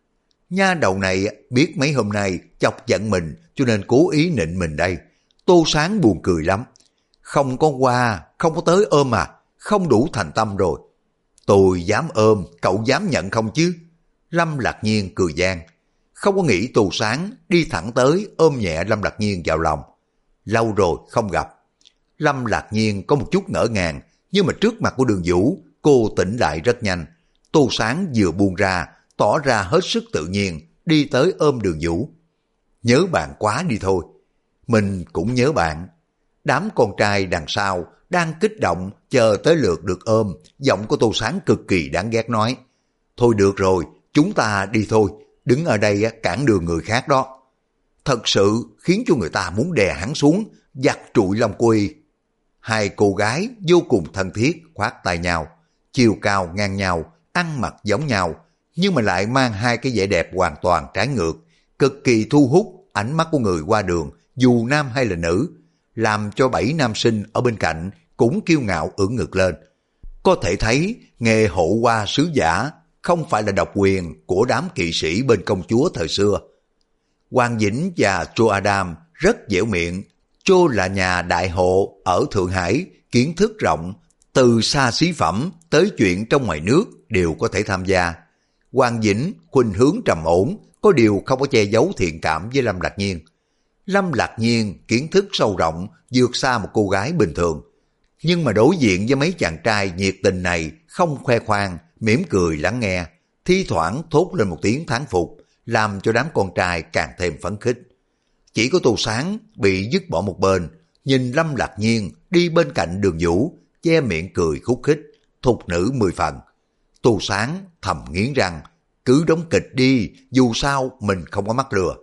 Nha đầu này biết mấy hôm nay chọc giận mình cho nên cố ý nịnh mình đây. Tô Sáng buồn cười lắm. Không có qua, không có tới ôm à, không đủ thành tâm rồi. Tôi dám ôm, cậu dám nhận không chứ? Lâm Lạc Nhiên cười gian. Không có nghĩ Tô Sáng đi thẳng tới ôm nhẹ Lâm Lạc Nhiên vào lòng. Lâu rồi không gặp. Lâm Lạc Nhiên có một chút ngỡ ngàng, nhưng mà trước mặt của Đường Vũ, cô tỉnh lại rất nhanh. Tô Sáng vừa buông ra, tỏ ra hết sức tự nhiên, đi tới ôm Đường Vũ. Nhớ bạn quá đi thôi. Mình cũng nhớ bạn. Đám con trai đằng sau đang kích động chờ tới lượt được ôm, giọng của Tô Sáng cực kỳ đáng ghét nói. Thôi được rồi, chúng ta đi thôi, đứng ở đây cản đường người khác đó. Thật sự khiến cho người ta muốn đè hắn xuống, giặt trụi lòng cô y. Hai cô gái vô cùng thân thiết khoác tay nhau, chiều cao ngang nhau, ăn mặc giống nhau, nhưng mà lại mang hai cái vẻ đẹp hoàn toàn trái ngược, cực kỳ thu hút ánh mắt của người qua đường, dù nam hay là nữ, làm cho 7 nam sinh ở bên cạnh cũng kiêu ngạo ưỡn ngực lên. Có thể thấy nghề hộ hoa sứ giả không phải là độc quyền của đám kỵ sĩ bên công chúa thời xưa. Hoàng Dĩnh và Joe Adam rất dẻo miệng. Joe là nhà đại hộ ở Thượng Hải, kiến thức rộng, từ xa xí phẩm tới chuyện trong ngoài nước đều có thể tham gia. Hoàng Dĩnh khuynh hướng trầm ổn, có điều không có che giấu thiện cảm với Lâm Lạc Nhiên. Lâm Lạc Nhiên kiến thức sâu rộng, vượt xa một cô gái bình thường. Nhưng mà đối diện với mấy chàng trai nhiệt tình này không khoe khoang, mỉm cười lắng nghe, thi thoảng thốt lên một tiếng thán phục, làm cho đám con trai càng thêm phấn khích. Chỉ có Tô Sáng bị dứt bỏ một bên, nhìn Lâm Lạc Nhiên đi bên cạnh Đường Vũ, che miệng cười khúc khích, thục nữ 10 phần. Tô Sáng thầm nghiến răng, cứ đóng kịch đi, dù sao mình không có mắc lừa.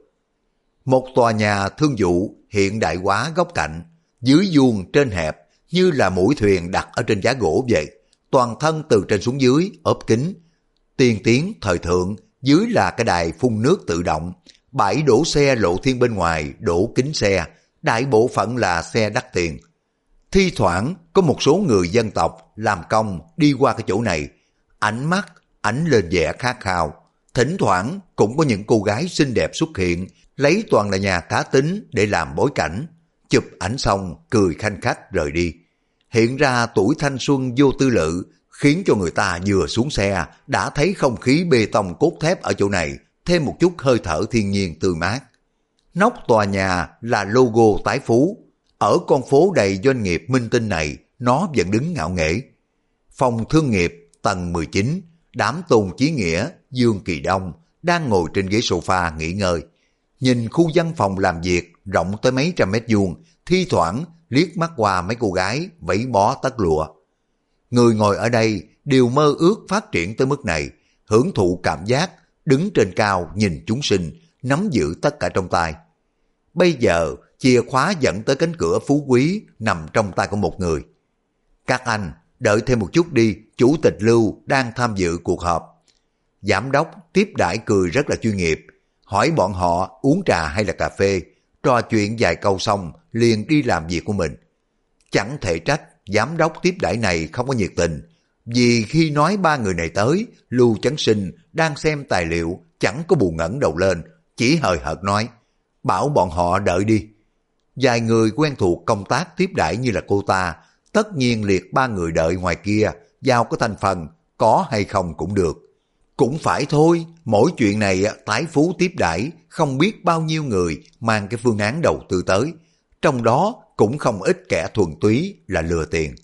Một tòa nhà thương vụ hiện đại hóa góc cạnh, dưới vuông trên hẹp như là mũi thuyền đặt ở trên giá gỗ vậy, toàn thân từ trên xuống dưới ốp kính. Tiên tiến thời thượng, dưới là cái đài phun nước tự động, bãi đổ xe lộ thiên bên ngoài đổ kính xe, đại bộ phận là xe đắt tiền. Thi thoảng có một số người dân tộc làm công đi qua cái chỗ này, ánh mắt ánh lên vẻ khát khao. Thỉnh thoảng cũng có những cô gái xinh đẹp xuất hiện, lấy toàn là nhà cá tính để làm bối cảnh, chụp ảnh xong cười khanh khách rời đi. Hiện ra tuổi thanh xuân vô tư lự, khiến cho người ta vừa xuống xe đã thấy không khí bê tông cốt thép ở chỗ này, thêm một chút hơi thở thiên nhiên tươi mát. Nóc tòa nhà là logo tái phú, ở con phố đầy doanh nghiệp minh tinh này nó vẫn đứng ngạo nghễ. Phòng thương nghiệp tầng 19, đám Tôn Chí Nghĩa, Dương Kỳ Đông đang ngồi trên ghế sofa nghỉ ngơi. Nhìn khu văn phòng làm việc rộng tới mấy trăm mét vuông, thi thoảng liếc mắt qua mấy cô gái vẫy bó tất lụa. Người ngồi ở đây đều mơ ước phát triển tới mức này, hưởng thụ cảm giác đứng trên cao nhìn chúng sinh, nắm giữ tất cả trong tay. Bây giờ chìa khóa dẫn tới cánh cửa phú quý nằm trong tay của một người. Các anh đợi thêm một chút đi, chủ tịch Lưu đang tham dự cuộc họp. Giám đốc tiếp đãi cười rất là chuyên nghiệp, hỏi bọn họ uống trà hay là cà phê, trò chuyện vài câu xong liền đi làm việc của mình. Chẳng thể trách giám đốc tiếp đãi này không có nhiệt tình, vì khi nói ba người này tới, Lưu Chấn Sinh đang xem tài liệu chẳng có buồn ngẩng đầu lên, chỉ hời hợt nói, bảo bọn họ đợi đi. Vài người quen thuộc công tác tiếp đãi như là cô ta, tất nhiên liệt ba người đợi ngoài kia, vào cái thành phần, có hay không cũng được. Cũng phải thôi, mỗi chuyện này tái phú tiếp đãi không biết bao nhiêu người mang cái phương án đầu tư tới, trong đó cũng không ít kẻ thuần túy là lừa tiền.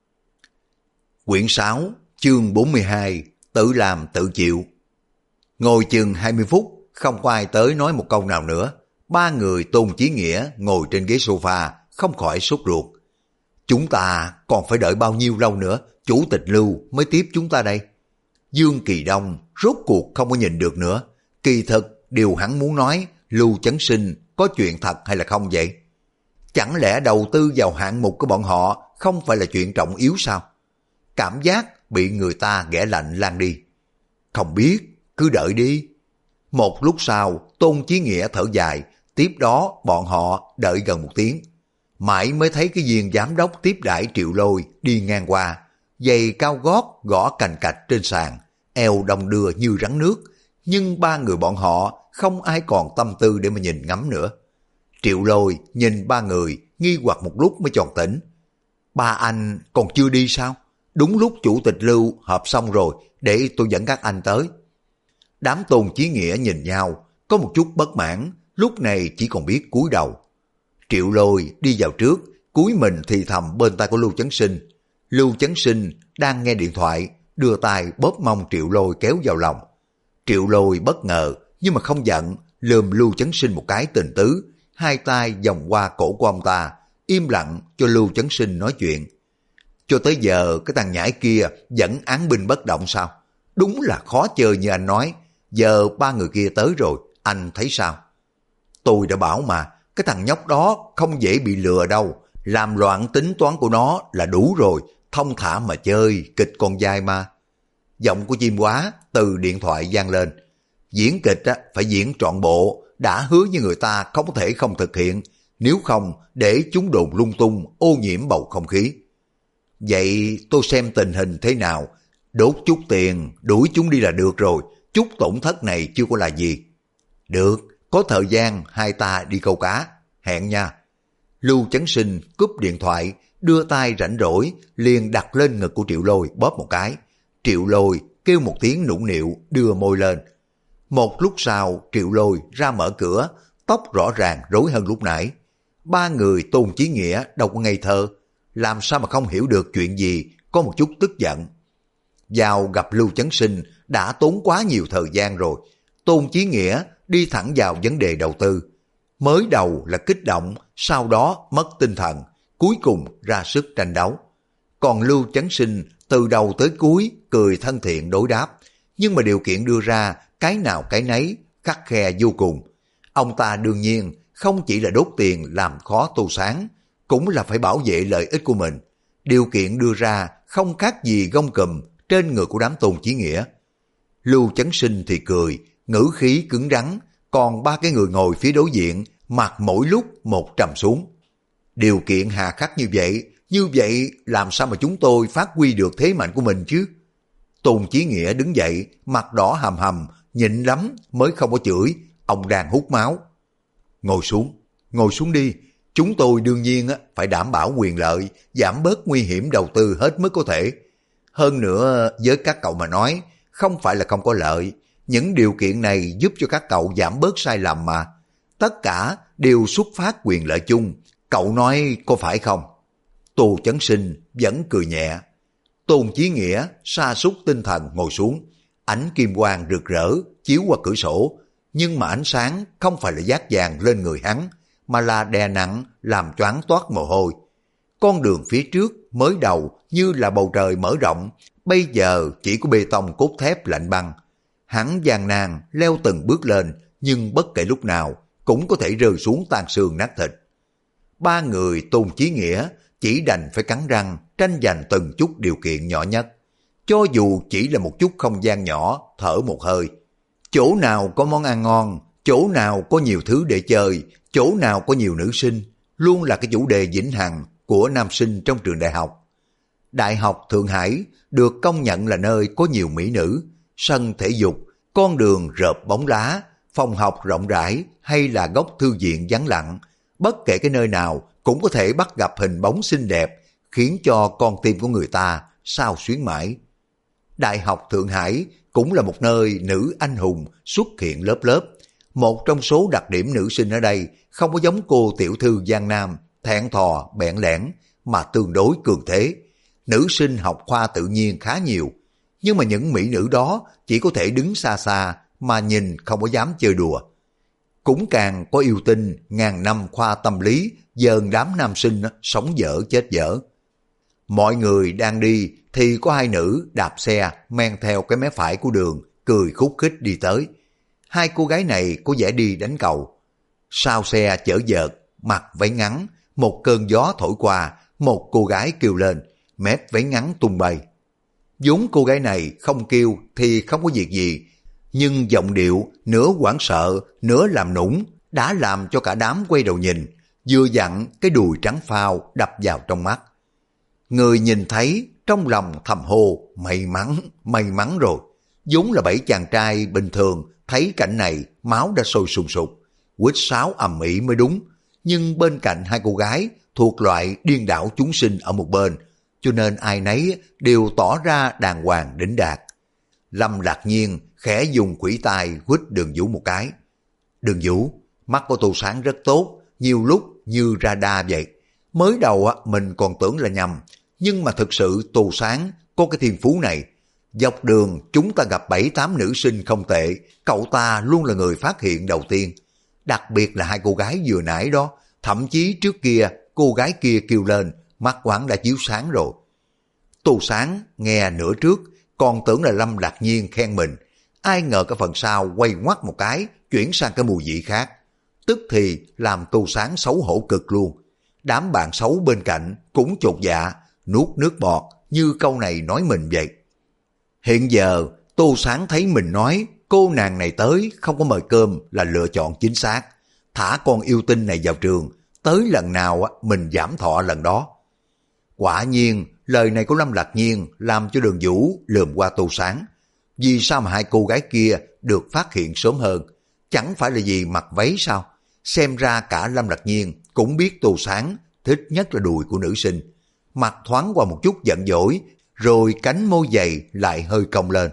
Quyển 6, chương 42, tự làm tự chịu. Ngồi chừng 20 phút, không có ai tới nói một câu nào nữa. Ba người Tôn Chí Nghĩa ngồi trên ghế sofa, không khỏi sốt ruột. Chúng ta còn phải đợi bao nhiêu lâu nữa, chủ tịch Lưu mới tiếp chúng ta đây? Dương Kỳ Đông rốt cuộc không có nhìn được nữa. Kỳ thực, điều hắn muốn nói, Lưu Chấn Sinh có chuyện thật hay là không vậy? Chẳng lẽ đầu tư vào hạng mục của bọn họ không phải là chuyện trọng yếu sao? Cảm giác bị người ta ghẻ lạnh lan đi. Không biết, cứ đợi đi. Một lúc sau, Tôn Chí Nghĩa thở dài, tiếp đó bọn họ đợi gần 1 tiếng. Mãi mới thấy cái viên giám đốc tiếp đãi Triệu Lôi đi ngang qua, giày cao gót gõ cành cạch trên sàn, eo đong đưa như rắn nước, nhưng ba người bọn họ không ai còn tâm tư để mà nhìn ngắm nữa. Triệu Lôi nhìn ba người nghi hoặc một lúc mới tròn tỉnh. Ba anh còn chưa đi sao? Đúng lúc chủ tịch Lưu họp xong rồi, để tôi dẫn các anh tới. Đám Tôn Chí Nghĩa nhìn nhau, có một chút bất mãn, lúc này chỉ còn biết cúi đầu. Triệu Lôi đi vào trước, cúi mình thì thầm bên tai của Lưu Chấn Sinh. Lưu Chấn Sinh đang nghe điện thoại, đưa tay bóp mông Triệu Lôi kéo vào lòng. Triệu Lôi bất ngờ, nhưng mà không giận, lườm Lưu Chấn Sinh một cái tình tứ, hai tay vòng qua cổ của ông ta, im lặng cho Lưu Chấn Sinh nói chuyện. Cho tới giờ cái thằng nhãi kia vẫn án binh bất động sao? Đúng là khó chơi như anh nói. Giờ ba người kia tới rồi, anh thấy sao? Tôi đã bảo mà, cái thằng nhóc đó không dễ bị lừa đâu. Làm loạn tính toán của nó là đủ rồi, thông thả mà chơi, kịch con dai mà. Giọng của Chim Quá từ điện thoại vang lên. Diễn kịch phải diễn trọn bộ, đã hứa với người ta không có thể không thực hiện, nếu không để chúng đồn lung tung, ô nhiễm bầu không khí. Vậy tôi xem tình hình thế nào, đốt chút tiền, đuổi chúng đi là được rồi, chút tổn thất này chưa có là gì. Được, có thời gian hai ta đi câu cá, hẹn nha. Lưu Chấn Sinh cúp điện thoại, đưa tay rảnh rỗi, liền đặt lên ngực của Triệu Lôi bóp một cái. Triệu Lôi kêu một tiếng nũng nịu, đưa môi lên. Một lúc sau Triệu Lôi ra mở cửa, tóc rõ ràng rối hơn lúc nãy. Ba người Tôn Chí Nghĩa đâu có ngây thơ, làm sao mà không hiểu được chuyện gì, có một chút tức giận. Vào gặp Lưu Chấn Sinh đã tốn quá nhiều thời gian rồi. Tôn Chí Nghĩa đi thẳng vào vấn đề đầu tư. Mới đầu là kích động, sau đó mất tinh thần, cuối cùng ra sức tranh đấu. Còn Lưu Chấn Sinh từ đầu tới cuối cười thân thiện đối đáp, nhưng mà điều kiện đưa ra cái nào cái nấy, khắt khe vô cùng. Ông ta đương nhiên không chỉ là đốt tiền làm khó Tô Sáng, cũng là phải bảo vệ lợi ích của mình. Điều kiện đưa ra không khác gì gông cùm trên người của đám Tôn Chí Nghĩa. Lưu Chấn Sinh thì cười, ngữ khí cứng rắn, còn ba cái người ngồi phía đối diện mặt mỗi lúc một trầm xuống. Điều kiện hà khắc như vậy làm sao mà chúng tôi phát huy được thế mạnh của mình chứ? Tôn Chí Nghĩa đứng dậy, mặt đỏ hầm hầm, nhịn lắm mới không có chửi, ông đang hút máu. Ngồi xuống đi, chúng tôi đương nhiên phải đảm bảo quyền lợi, giảm bớt nguy hiểm đầu tư hết mức có thể. Hơn nữa với các cậu mà nói, không phải là không có lợi, những điều kiện này giúp cho các cậu giảm bớt sai lầm mà. Tất cả đều xuất phát quyền lợi chung, cậu nói có phải không? Tô Chấn Sinh vẫn cười nhẹ. Tôn Chí Nghĩa sa sút tinh thần ngồi xuống, ánh kim quang rực rỡ chiếu qua cửa sổ, nhưng mà ánh sáng không phải là dát vàng lên người hắn, mà là đè nặng làm choáng toát mồ hôi. Con đường phía trước mới đầu như là bầu trời mở rộng, bây giờ chỉ có bê tông cốt thép lạnh băng. Hắn gian nan leo từng bước lên, nhưng bất kể lúc nào cũng có thể rơi xuống tan xương nát thịt. Ba người Tôn Chí Nghĩa chỉ đành phải cắn răng tranh giành từng chút điều kiện nhỏ nhất. Cho dù chỉ là một chút không gian nhỏ, thở một hơi. Chỗ nào có món ăn ngon, chỗ nào có nhiều thứ để chơi, chỗ nào có nhiều nữ sinh, luôn là cái chủ đề vĩnh hằng của nam sinh trong trường đại học. Đại học Thượng Hải được công nhận là nơi có nhiều mỹ nữ, sân thể dục, con đường rợp bóng lá, phòng học rộng rãi hay là góc thư viện vắng lặng, bất kể cái nơi nào cũng có thể bắt gặp hình bóng xinh đẹp, khiến cho con tim của người ta xao xuyến mãi. Đại học Thượng Hải cũng là một nơi nữ anh hùng xuất hiện lớp lớp. Một trong số đặc điểm nữ sinh ở đây không có giống cô tiểu thư Giang Nam, thẹn thò, bẽn lẽn, mà tương đối cường thế. Nữ sinh học khoa tự nhiên khá nhiều, nhưng mà những mỹ nữ đó chỉ có thể đứng xa xa mà nhìn, không có dám chơi đùa. Cũng càng có yêu tinh ngàn năm khoa tâm lý dờn đám nam sinh sống dở chết dở. Mọi người đang đi thì có hai nữ đạp xe men theo cái mé phải của đường, cười khúc khích đi tới. Hai cô gái này có vẻ đi đánh cầu. Sau xe chở vợt, mặc váy ngắn, một cơn gió thổi qua, một cô gái kêu lên, mép váy ngắn tung bay. Vốn cô gái này không kêu thì không có việc gì, nhưng giọng điệu nửa hoảng sợ, nửa làm nũng đã làm cho cả đám quay đầu nhìn, vừa dặn cái đùi trắng phao đập vào trong mắt. Người nhìn thấy trong lòng thầm hô may mắn rồi. vốn là 7 chàng trai bình thường, thấy cảnh này máu đã sôi sùng sục, huýt sáo ầm ĩ mới đúng. Nhưng bên cạnh hai cô gái thuộc loại điên đảo chúng sinh ở một bên, cho nên ai nấy đều tỏ ra đàng hoàng đỉnh đạt. Lâm Lạc Nhiên khẽ dùng khuỷu tay huýt Đường Vũ một cái. Đường Vũ, mắt của Tô Sáng rất tốt, nhiều lúc như radar vậy. Mới đầu mình còn tưởng là nhầm, nhưng mà thực sự Tô Sáng có cái thiên phú này. Dọc đường chúng ta gặp 7-8 nữ sinh không tệ, cậu ta luôn là người phát hiện đầu tiên. Đặc biệt là hai cô gái vừa nãy đó, thậm chí trước kia cô gái kia kêu lên, mắt quảng đã chiếu sáng rồi. Tô Sáng nghe nửa trước, còn tưởng là Lâm Lạc Nhiên khen mình. Ai ngờ cái phần sau quay ngoắt một cái, chuyển sang cái mùi vị khác. Tức thì làm Tô Sáng xấu hổ cực luôn. Đám bạn xấu bên cạnh cũng chột dạ, nuốt nước bọt như câu này nói mình vậy. Hiện giờ Tô Sáng thấy mình nói cô nàng này tới không có mời cơm là lựa chọn chính xác. Thả con yêu tinh này vào trường, tới lần nào mình giảm thọ lần đó. Quả nhiên lời này của Lâm Lạc Nhiên làm cho Đường Vũ lườm qua Tô Sáng. Vì sao mà hai cô gái kia được phát hiện sớm hơn? Chẳng phải là vì mặc váy sao? Xem ra cả Lâm Lạc Nhiên cũng biết Tô Sáng thích nhất là đùi của nữ sinh. Mặt thoáng qua một chút giận dỗi, rồi cánh môi dày lại hơi cong lên.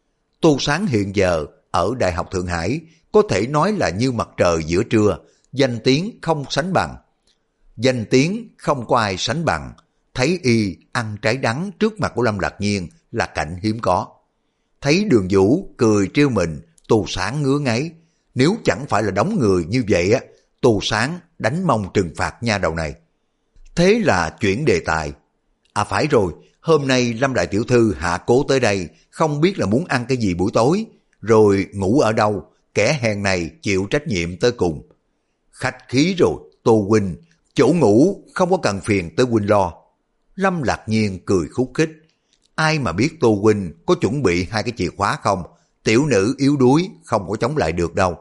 Tô Sáng hiện giờ ở Đại học Thượng Hải có thể nói là như mặt trời giữa trưa, danh tiếng không sánh bằng. Danh tiếng không có ai sánh bằng, thấy y ăn trái đắng trước mặt của Lâm Lạc Nhiên là cảnh hiếm có. Thấy Đường Vũ cười trêu mình, Tô Sáng ngứa ngáy. Nếu chẳng phải là đóng người như vậy Tô Sáng đánh mông trừng phạt nha đầu này. Thế là chuyển đề tài. À phải rồi, hôm nay Lâm đại tiểu thư hạ cố tới đây, không biết là muốn ăn cái gì buổi tối, rồi ngủ ở đâu, kẻ hèn này chịu trách nhiệm tới cùng. Khách khí rồi, Tô huynh, chỗ ngủ không có cần phiền tới huynh lo. Lâm Lạc Nhiên cười khúc khích. Ai mà biết Tô huynh có chuẩn bị hai cái chìa khóa không, tiểu nữ yếu đuối không có chống lại được đâu.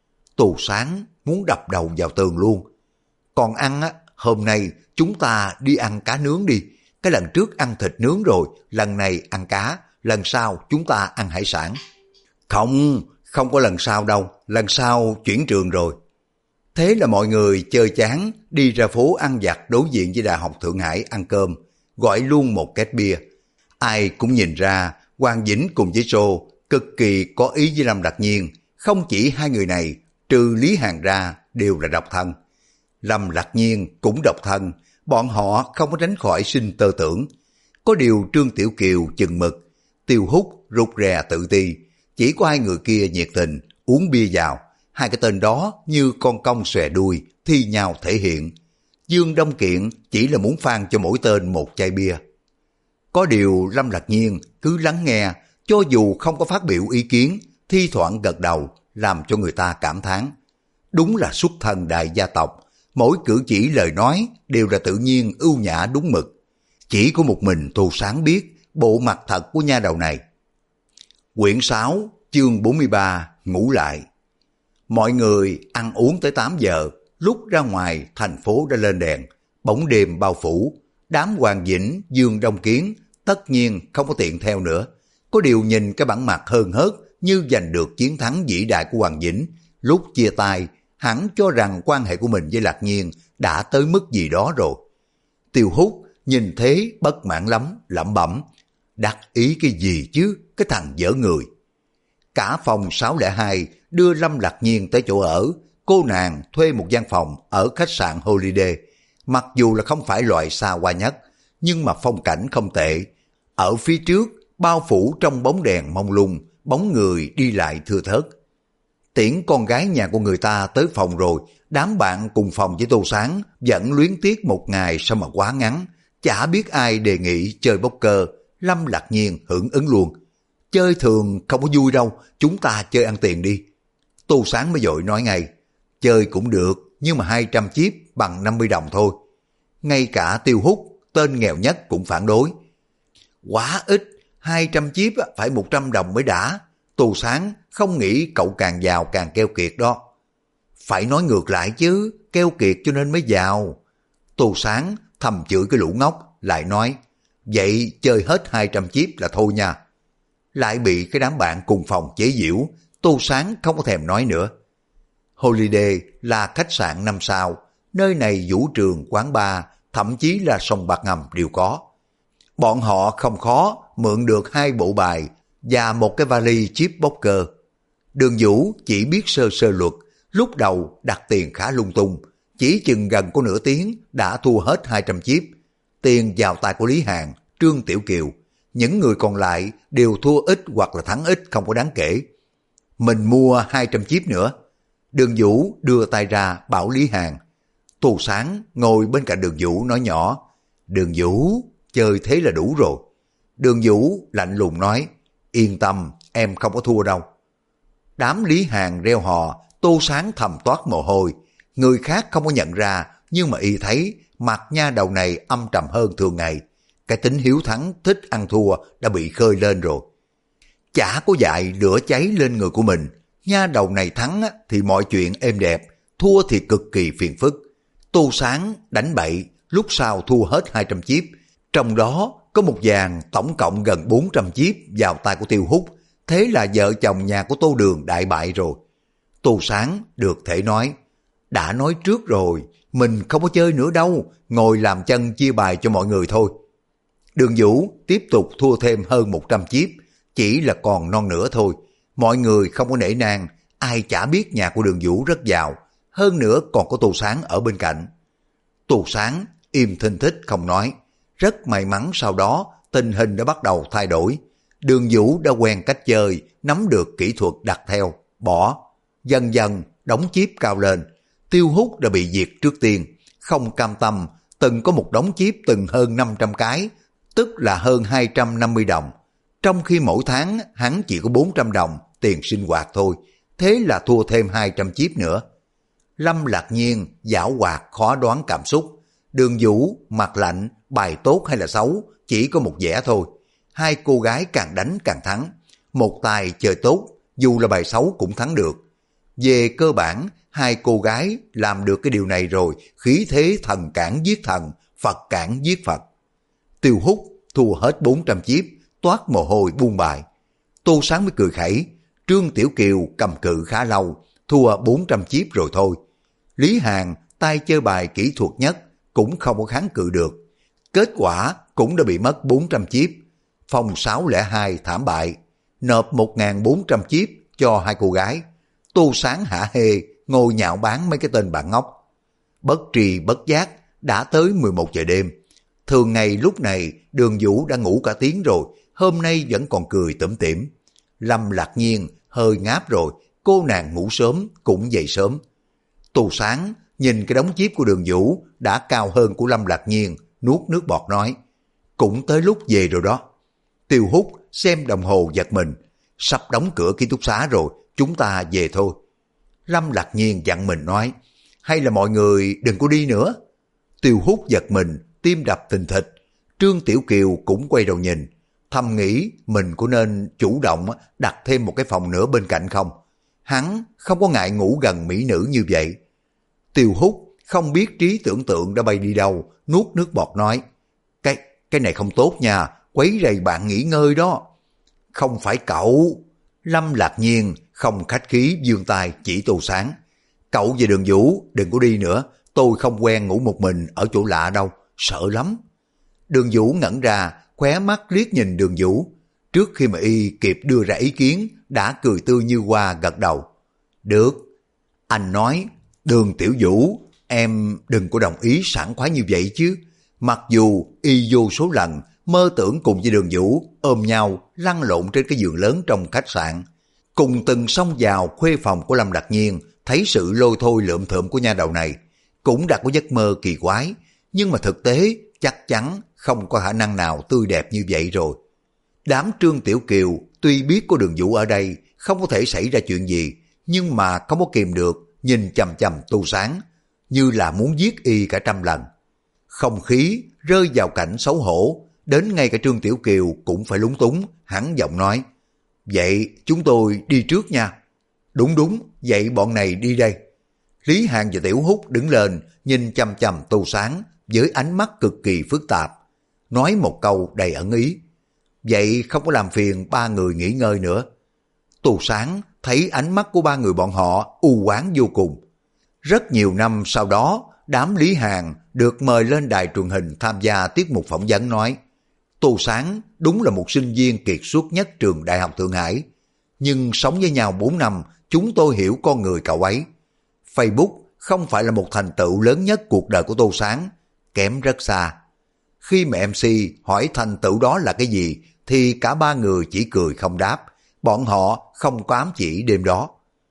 Tô Sáng muốn đập đầu vào tường luôn. Còn ăn hôm nay chúng ta đi ăn cá nướng đi. Cái lần trước ăn thịt nướng rồi, lần này ăn cá, lần sau chúng ta ăn hải sản. Không có lần sau đâu, lần sau chuyển trường rồi. Thế là mọi người chơi chán, đi ra phố ăn vặt đối diện với Đại học Thượng Hải ăn cơm, gọi luôn một két bia. Ai cũng nhìn ra Hoàng Vĩnh cùng với Sô cực kỳ có ý với Lâm Lạc Nhiên. Không chỉ hai người này, trừ Lý Hàn ra đều là độc thân. Lâm Lạc Nhiên cũng độc thân, bọn họ không có tránh khỏi sinh tơ tưởng. Có điều Trương Tiểu Kiều chừng mực, Tiêu Hút rụt rè tự ti, chỉ có hai người kia nhiệt tình, uống bia vào. Hai cái tên đó như con cong xòe đuôi, thi nhau thể hiện. Dương Đông Kiện chỉ là muốn phan cho mỗi tên một chai bia. Có điều Lâm Lạc Nhiên cứ lắng nghe, cho dù không có phát biểu ý kiến, thi thoảng gật đầu, làm cho người ta cảm thán. Đúng là xuất thân đại gia tộc, mỗi cử chỉ lời nói đều là tự nhiên ưu nhã đúng mực. Chỉ có một mình Tô Sáng biết bộ mặt thật của nha đầu này. Quyển 6, chương 43, ngủ lại. Mọi người ăn uống tới 8 giờ, lúc ra ngoài thành phố đã lên đèn, bóng đêm bao phủ. Đám Hoàng Vĩnh, Dương Đông Kiến tất nhiên không có tiện theo nữa. Có điều nhìn cái bản mặt hờn hớt như giành được chiến thắng vĩ đại của Hoàng Vĩnh, lúc chia tay hẳn cho rằng quan hệ của mình với Lạc Nhiên đã tới mức gì đó rồi. Tiêu Hút nhìn thế bất mãn lắm, lẩm bẩm, đắc ý cái gì chứ, cái thằng dở người. Cả phòng 602 đưa Lâm Lạc Nhiên tới chỗ ở, cô nàng thuê một gian phòng ở khách sạn Holiday. Mặc dù là không phải loại xa hoa nhất, nhưng mà phong cảnh không tệ. Ở phía trước, bao phủ trong bóng đèn mông lung, bóng người đi lại thưa thớt. Tiễn con gái nhà của người ta tới phòng rồi, đám bạn cùng phòng với Tô Sáng vẫn luyến tiếc một ngày sao mà quá ngắn. Chả biết ai đề nghị chơi bốc cơ, Lâm Lạc Nhiên hưởng ứng luôn. Chơi thường không có vui đâu, chúng ta chơi ăn tiền đi. Tô Sáng mới vội nói ngay, chơi cũng được, nhưng mà 200 chip bằng 50 đồng thôi. Ngay cả Tiêu Hút, tên nghèo nhất cũng phản đối. Quá ít, 200 chip phải 100 đồng mới đã. Tô Sáng không nghĩ cậu càng giàu càng keo kiệt đó. Phải nói ngược lại chứ, keo kiệt cho nên mới giàu. Tô Sáng thầm chửi cái lũ ngốc, lại nói, vậy chơi hết 200 chip là thôi nha. lại bị cái đám bạn cùng phòng chế giễu, Tô Sáng không có thèm nói nữa. Holiday là khách sạn 5 sao, nơi này vũ trường, quán bar, thậm chí là sòng bạc ngầm đều có. Bọn họ không khó mượn được 2 bộ bài và một cái vali chip poker. Đường Vũ chỉ biết sơ sơ luật, lúc đầu đặt tiền khá lung tung, chỉ chừng gần có nửa tiếng đã thua hết 200 chip. Tiền vào tay của Lý Hàn, Trương Tiểu Kiều, những người còn lại đều thua ít hoặc là thắng ít không có đáng kể. Mình mua 200 chip nữa. Đường Vũ đưa tay ra bảo Lý Hàn. Tô Sáng ngồi bên cạnh Đường Vũ nói nhỏ, Đường Vũ, chơi thế là đủ rồi. Đường Vũ lạnh lùng nói, yên tâm, em không có thua đâu. Đám Lý Hàn reo hò, Tô Sáng thầm toát mồ hôi. Người khác không có nhận ra, nhưng mà y thấy mặt nha đầu này âm trầm hơn thường ngày. Cái tính hiếu thắng thích ăn thua đã bị khơi lên rồi. Chả có dại lửa cháy lên người của mình. Nha đầu này thắng thì mọi chuyện êm đẹp, thua thì cực kỳ phiền phức. Tô Sáng đánh bậy, lúc sau thua hết 200 chip. Trong đó có một vàng tổng cộng gần 400 chip vào tay của Tiêu Hút. Thế là vợ chồng nhà của Tô Đường đại bại rồi. Tô Sáng được thể nói, đã nói trước rồi, mình không có chơi nữa đâu, ngồi làm chân chia bài cho mọi người thôi. Đường Vũ tiếp tục thua thêm hơn 100 chip, chỉ là còn non nữa thôi. Mọi người không có nể nang, ai chả biết nhà của Đường Vũ rất giàu, hơn nữa còn có Tô Sáng ở bên cạnh. Tô Sáng im thinh thích không nói, rất may mắn sau đó tình hình đã bắt đầu thay đổi. Đường Vũ đã quen cách chơi, nắm được kỹ thuật đặt theo, bỏ. Dần dần đóng chip cao lên, Tiêu Hút đã bị diệt trước tiên, không cam tâm, từng có một đống chip từng hơn 500 cái, tức là hơn 250 đồng. Trong khi mỗi tháng hắn chỉ có 400 đồng tiền sinh hoạt thôi, thế là thua thêm 200 chip nữa. Lâm Lạc Nhiên giảo hoạt khó đoán cảm xúc. Đường Vũ mặt lạnh, bài tốt hay là xấu chỉ có một vẻ thôi. Hai cô gái càng đánh càng thắng, một tài chơi tốt dù là bài xấu cũng thắng được. Về cơ bản hai cô gái làm được cái điều này rồi, khí thế thần cản giết thần, Phật cản giết Phật. Tiêu Hút thua hết 400 chip, toát mồ hôi buông bài. Tô Sáng mới cười khẩy, Trương Tiểu Kiều cầm cự khá lâu, thua 400 chip rồi thôi. Lý Hàn tay chơi bài kỹ thuật nhất cũng không có kháng cự được. Kết quả cũng đã bị mất 400 chip. Phòng 602 thảm bại, nộp 1.400 chip cho hai cô gái. Tô Sáng hả hê ngồi nhạo báng mấy cái tên bạn ngốc. Bất tri bất giác đã tới 11 giờ đêm. Thường ngày lúc này Đường Vũ đã ngủ cả tiếng rồi, hôm nay vẫn còn cười tủm tỉm. Lâm Lạc Nhiên hơi ngáp rồi, cô nàng ngủ sớm cũng dậy sớm. Tô Sáng nhìn cái đống chip của Đường Vũ đã cao hơn của Lâm Lạc Nhiên, nuốt nước bọt nói, cũng tới lúc về rồi đó. Tiêu Hút xem đồng hồ giật mình, sắp đóng cửa ký túc xá rồi, chúng ta về thôi. Lâm Lạc Nhiên dặn mình nói, hay là mọi người đừng có đi nữa. Tiêu Hút giật mình, tim đập thình thịch. Trương Tiểu Kiều cũng quay đầu nhìn, thầm nghĩ mình có nên chủ động đặt thêm một cái phòng nữa bên cạnh không. Hắn không có ngại ngủ gần mỹ nữ như vậy. Tiêu Hút không biết trí tưởng tượng đã bay đi đâu, nuốt nước bọt nói, cái này không tốt nha, quấy rầy bạn nghỉ ngơi đó. Không phải cậu. Lâm Lạc Nhiên không khách khí vươn tay chỉ Tô Sáng. Cậu và Đường Vũ đừng có đi nữa, tôi không quen ngủ một mình ở chỗ lạ đâu, sợ lắm. Đường Vũ ngẩn ra, khóe mắt liếc nhìn Đường Vũ. Trước khi mà y kịp đưa ra ý kiến, đã cười tươi như hoa gật đầu. Được. Anh nói, Đường Tiểu Vũ, em đừng có đồng ý sảng khoái như vậy chứ. Mặc dù y vô số lần mơ tưởng cùng với Đường Vũ ôm nhau lăn lộn trên cái giường lớn trong khách sạn, cùng từng xông vào khuê phòng của Lâm Lạc Nhiên, thấy sự lôi thôi lượm thượm của nha đầu này, cũng đã có giấc mơ kỳ quái, nhưng mà thực tế chắc chắn không có khả năng nào tươi đẹp như vậy rồi. Đám Trương Tiểu Kiều tuy biết có Đường Vũ ở đây không có thể xảy ra chuyện gì, nhưng mà không có kìm được nhìn chằm chằm Tô Sáng như là muốn giết y cả trăm lần. Không khí rơi vào cảnh xấu hổ, đến ngay cả Trương Tiểu Kiều cũng phải lúng túng, hắn giọng nói, vậy chúng tôi đi trước nha. Đúng, vậy bọn này đi đây. Lý Hàn và Tiểu Hút đứng lên, nhìn chằm chằm Tô Sáng với ánh mắt cực kỳ phức tạp, nói một câu đầy ẩn ý. vậy không có làm phiền ba người nghỉ ngơi nữa. Tô Sáng thấy ánh mắt của ba người bọn họ u oán vô cùng. Rất nhiều năm sau đó, đám Lý Hàn được mời lên đài truyền hình tham gia tiết mục phỏng vấn nói, Tô Sáng đúng là một sinh viên kiệt xuất nhất trường Đại học Thượng Hải. Nhưng sống với nhau 4 năm, chúng tôi hiểu con người cậu ấy. Facebook không phải là một thành tựu lớn nhất cuộc đời của Tô Sáng, kém rất xa. Khi mà MC hỏi thành tựu đó là cái gì, thì cả ba người chỉ cười không đáp, bọn họ không có ám chỉ đêm đó.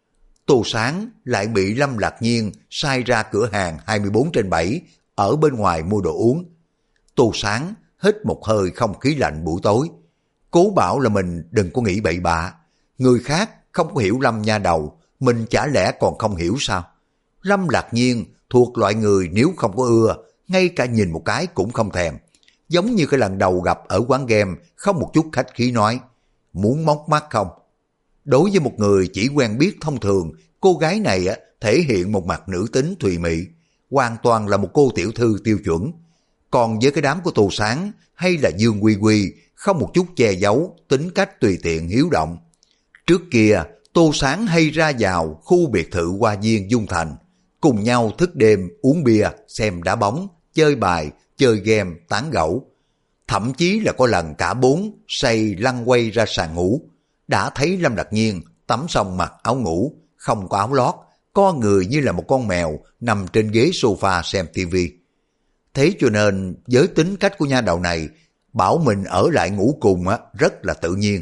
Tô Sáng lại bị Lâm Lạc Nhiên sai ra cửa hàng 24/7 ở bên ngoài mua đồ uống. Tô Sáng hít một hơi không khí lạnh buổi tối, cố bảo là mình đừng có nghĩ bậy bạ. Người khác không có hiểu Lâm nha đầu, mình chả lẽ còn không hiểu sao? Lâm Lạc Nhiên thuộc loại người nếu không có ưa, ngay cả nhìn một cái cũng không thèm. Giống như cái lần đầu gặp ở quán game, không một chút khách khí nói, muốn móc mắt không? Đối với một người chỉ quen biết thông thường, cô gái này thể hiện một mặt nữ tính thùy mị, hoàn toàn là một cô tiểu thư tiêu chuẩn. Còn với cái đám của Tô Sáng hay là Dương Quy Quy, không một chút che giấu, tính cách tùy tiện hiếu động. Trước kia, Tô Sáng hay ra vào khu biệt thự Hoa Viên Dung Thành, cùng nhau thức đêm uống bia, xem đá bóng, chơi bài, chơi game, tán gẫu. Thậm chí là có lần cả bốn say lăn quay ra sàn ngủ. Đã thấy Lâm Lạc Nhiên tắm xong mặc áo ngủ, không có áo lót, co người như là một con mèo nằm trên ghế sofa xem tivi. Thế cho nên với tính cách của nha đầu này, bảo mình ở lại ngủ cùng rất là tự nhiên.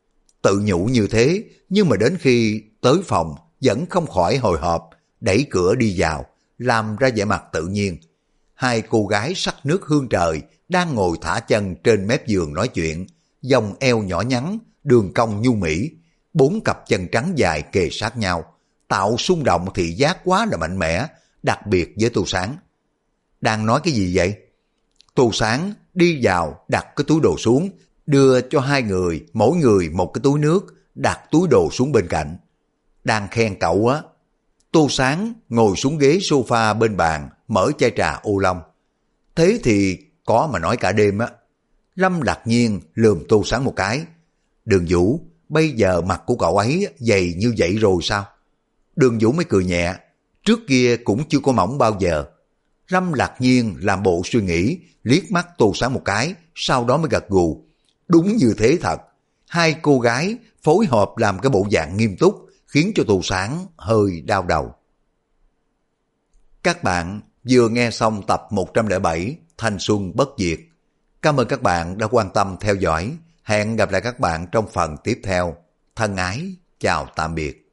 Tự nhủ như thế, nhưng mà đến khi tới phòng vẫn không khỏi hồi hộp, đẩy cửa đi vào, làm ra vẻ mặt tự nhiên. Hai cô gái sắc nước hương trời đang ngồi thả chân trên mép giường nói chuyện, vòng eo nhỏ nhắn, đường cong nhu mỹ, bốn cặp chân trắng dài kề sát nhau, tạo xung động thị giác quá là mạnh mẽ, đặc biệt với Tô Sáng. Đang nói cái gì vậy? Tô Sáng đi vào đặt cái túi đồ xuống, đưa cho hai người mỗi người một cái túi nước, đặt túi đồ xuống bên cạnh. Đang khen cậu á. Tô Sáng ngồi xuống ghế sofa bên bàn, mở chai trà ô long. Thế thì có mà nói cả đêm á. Lâm Lạc Nhiên lườm Tô Sáng một cái. Đường Vũ, bây giờ mặt của cậu ấy dày như vậy rồi sao? Đường Vũ mới cười nhẹ, trước kia cũng chưa có mỏng bao giờ. Lâm Lạc Nhiên làm bộ suy nghĩ, liếc mắt Tô Sáng một cái, sau đó mới gật gù. Đúng như thế thật. Hai cô gái phối hợp làm cái bộ dạng nghiêm túc, khiến cho Tô Sáng hơi đau đầu. Các bạn vừa nghe xong tập 107 Thanh Xuân Bất Diệt. Cảm ơn các bạn đã quan tâm theo dõi. Hẹn gặp lại các bạn trong phần tiếp theo. Thân ái, chào tạm biệt.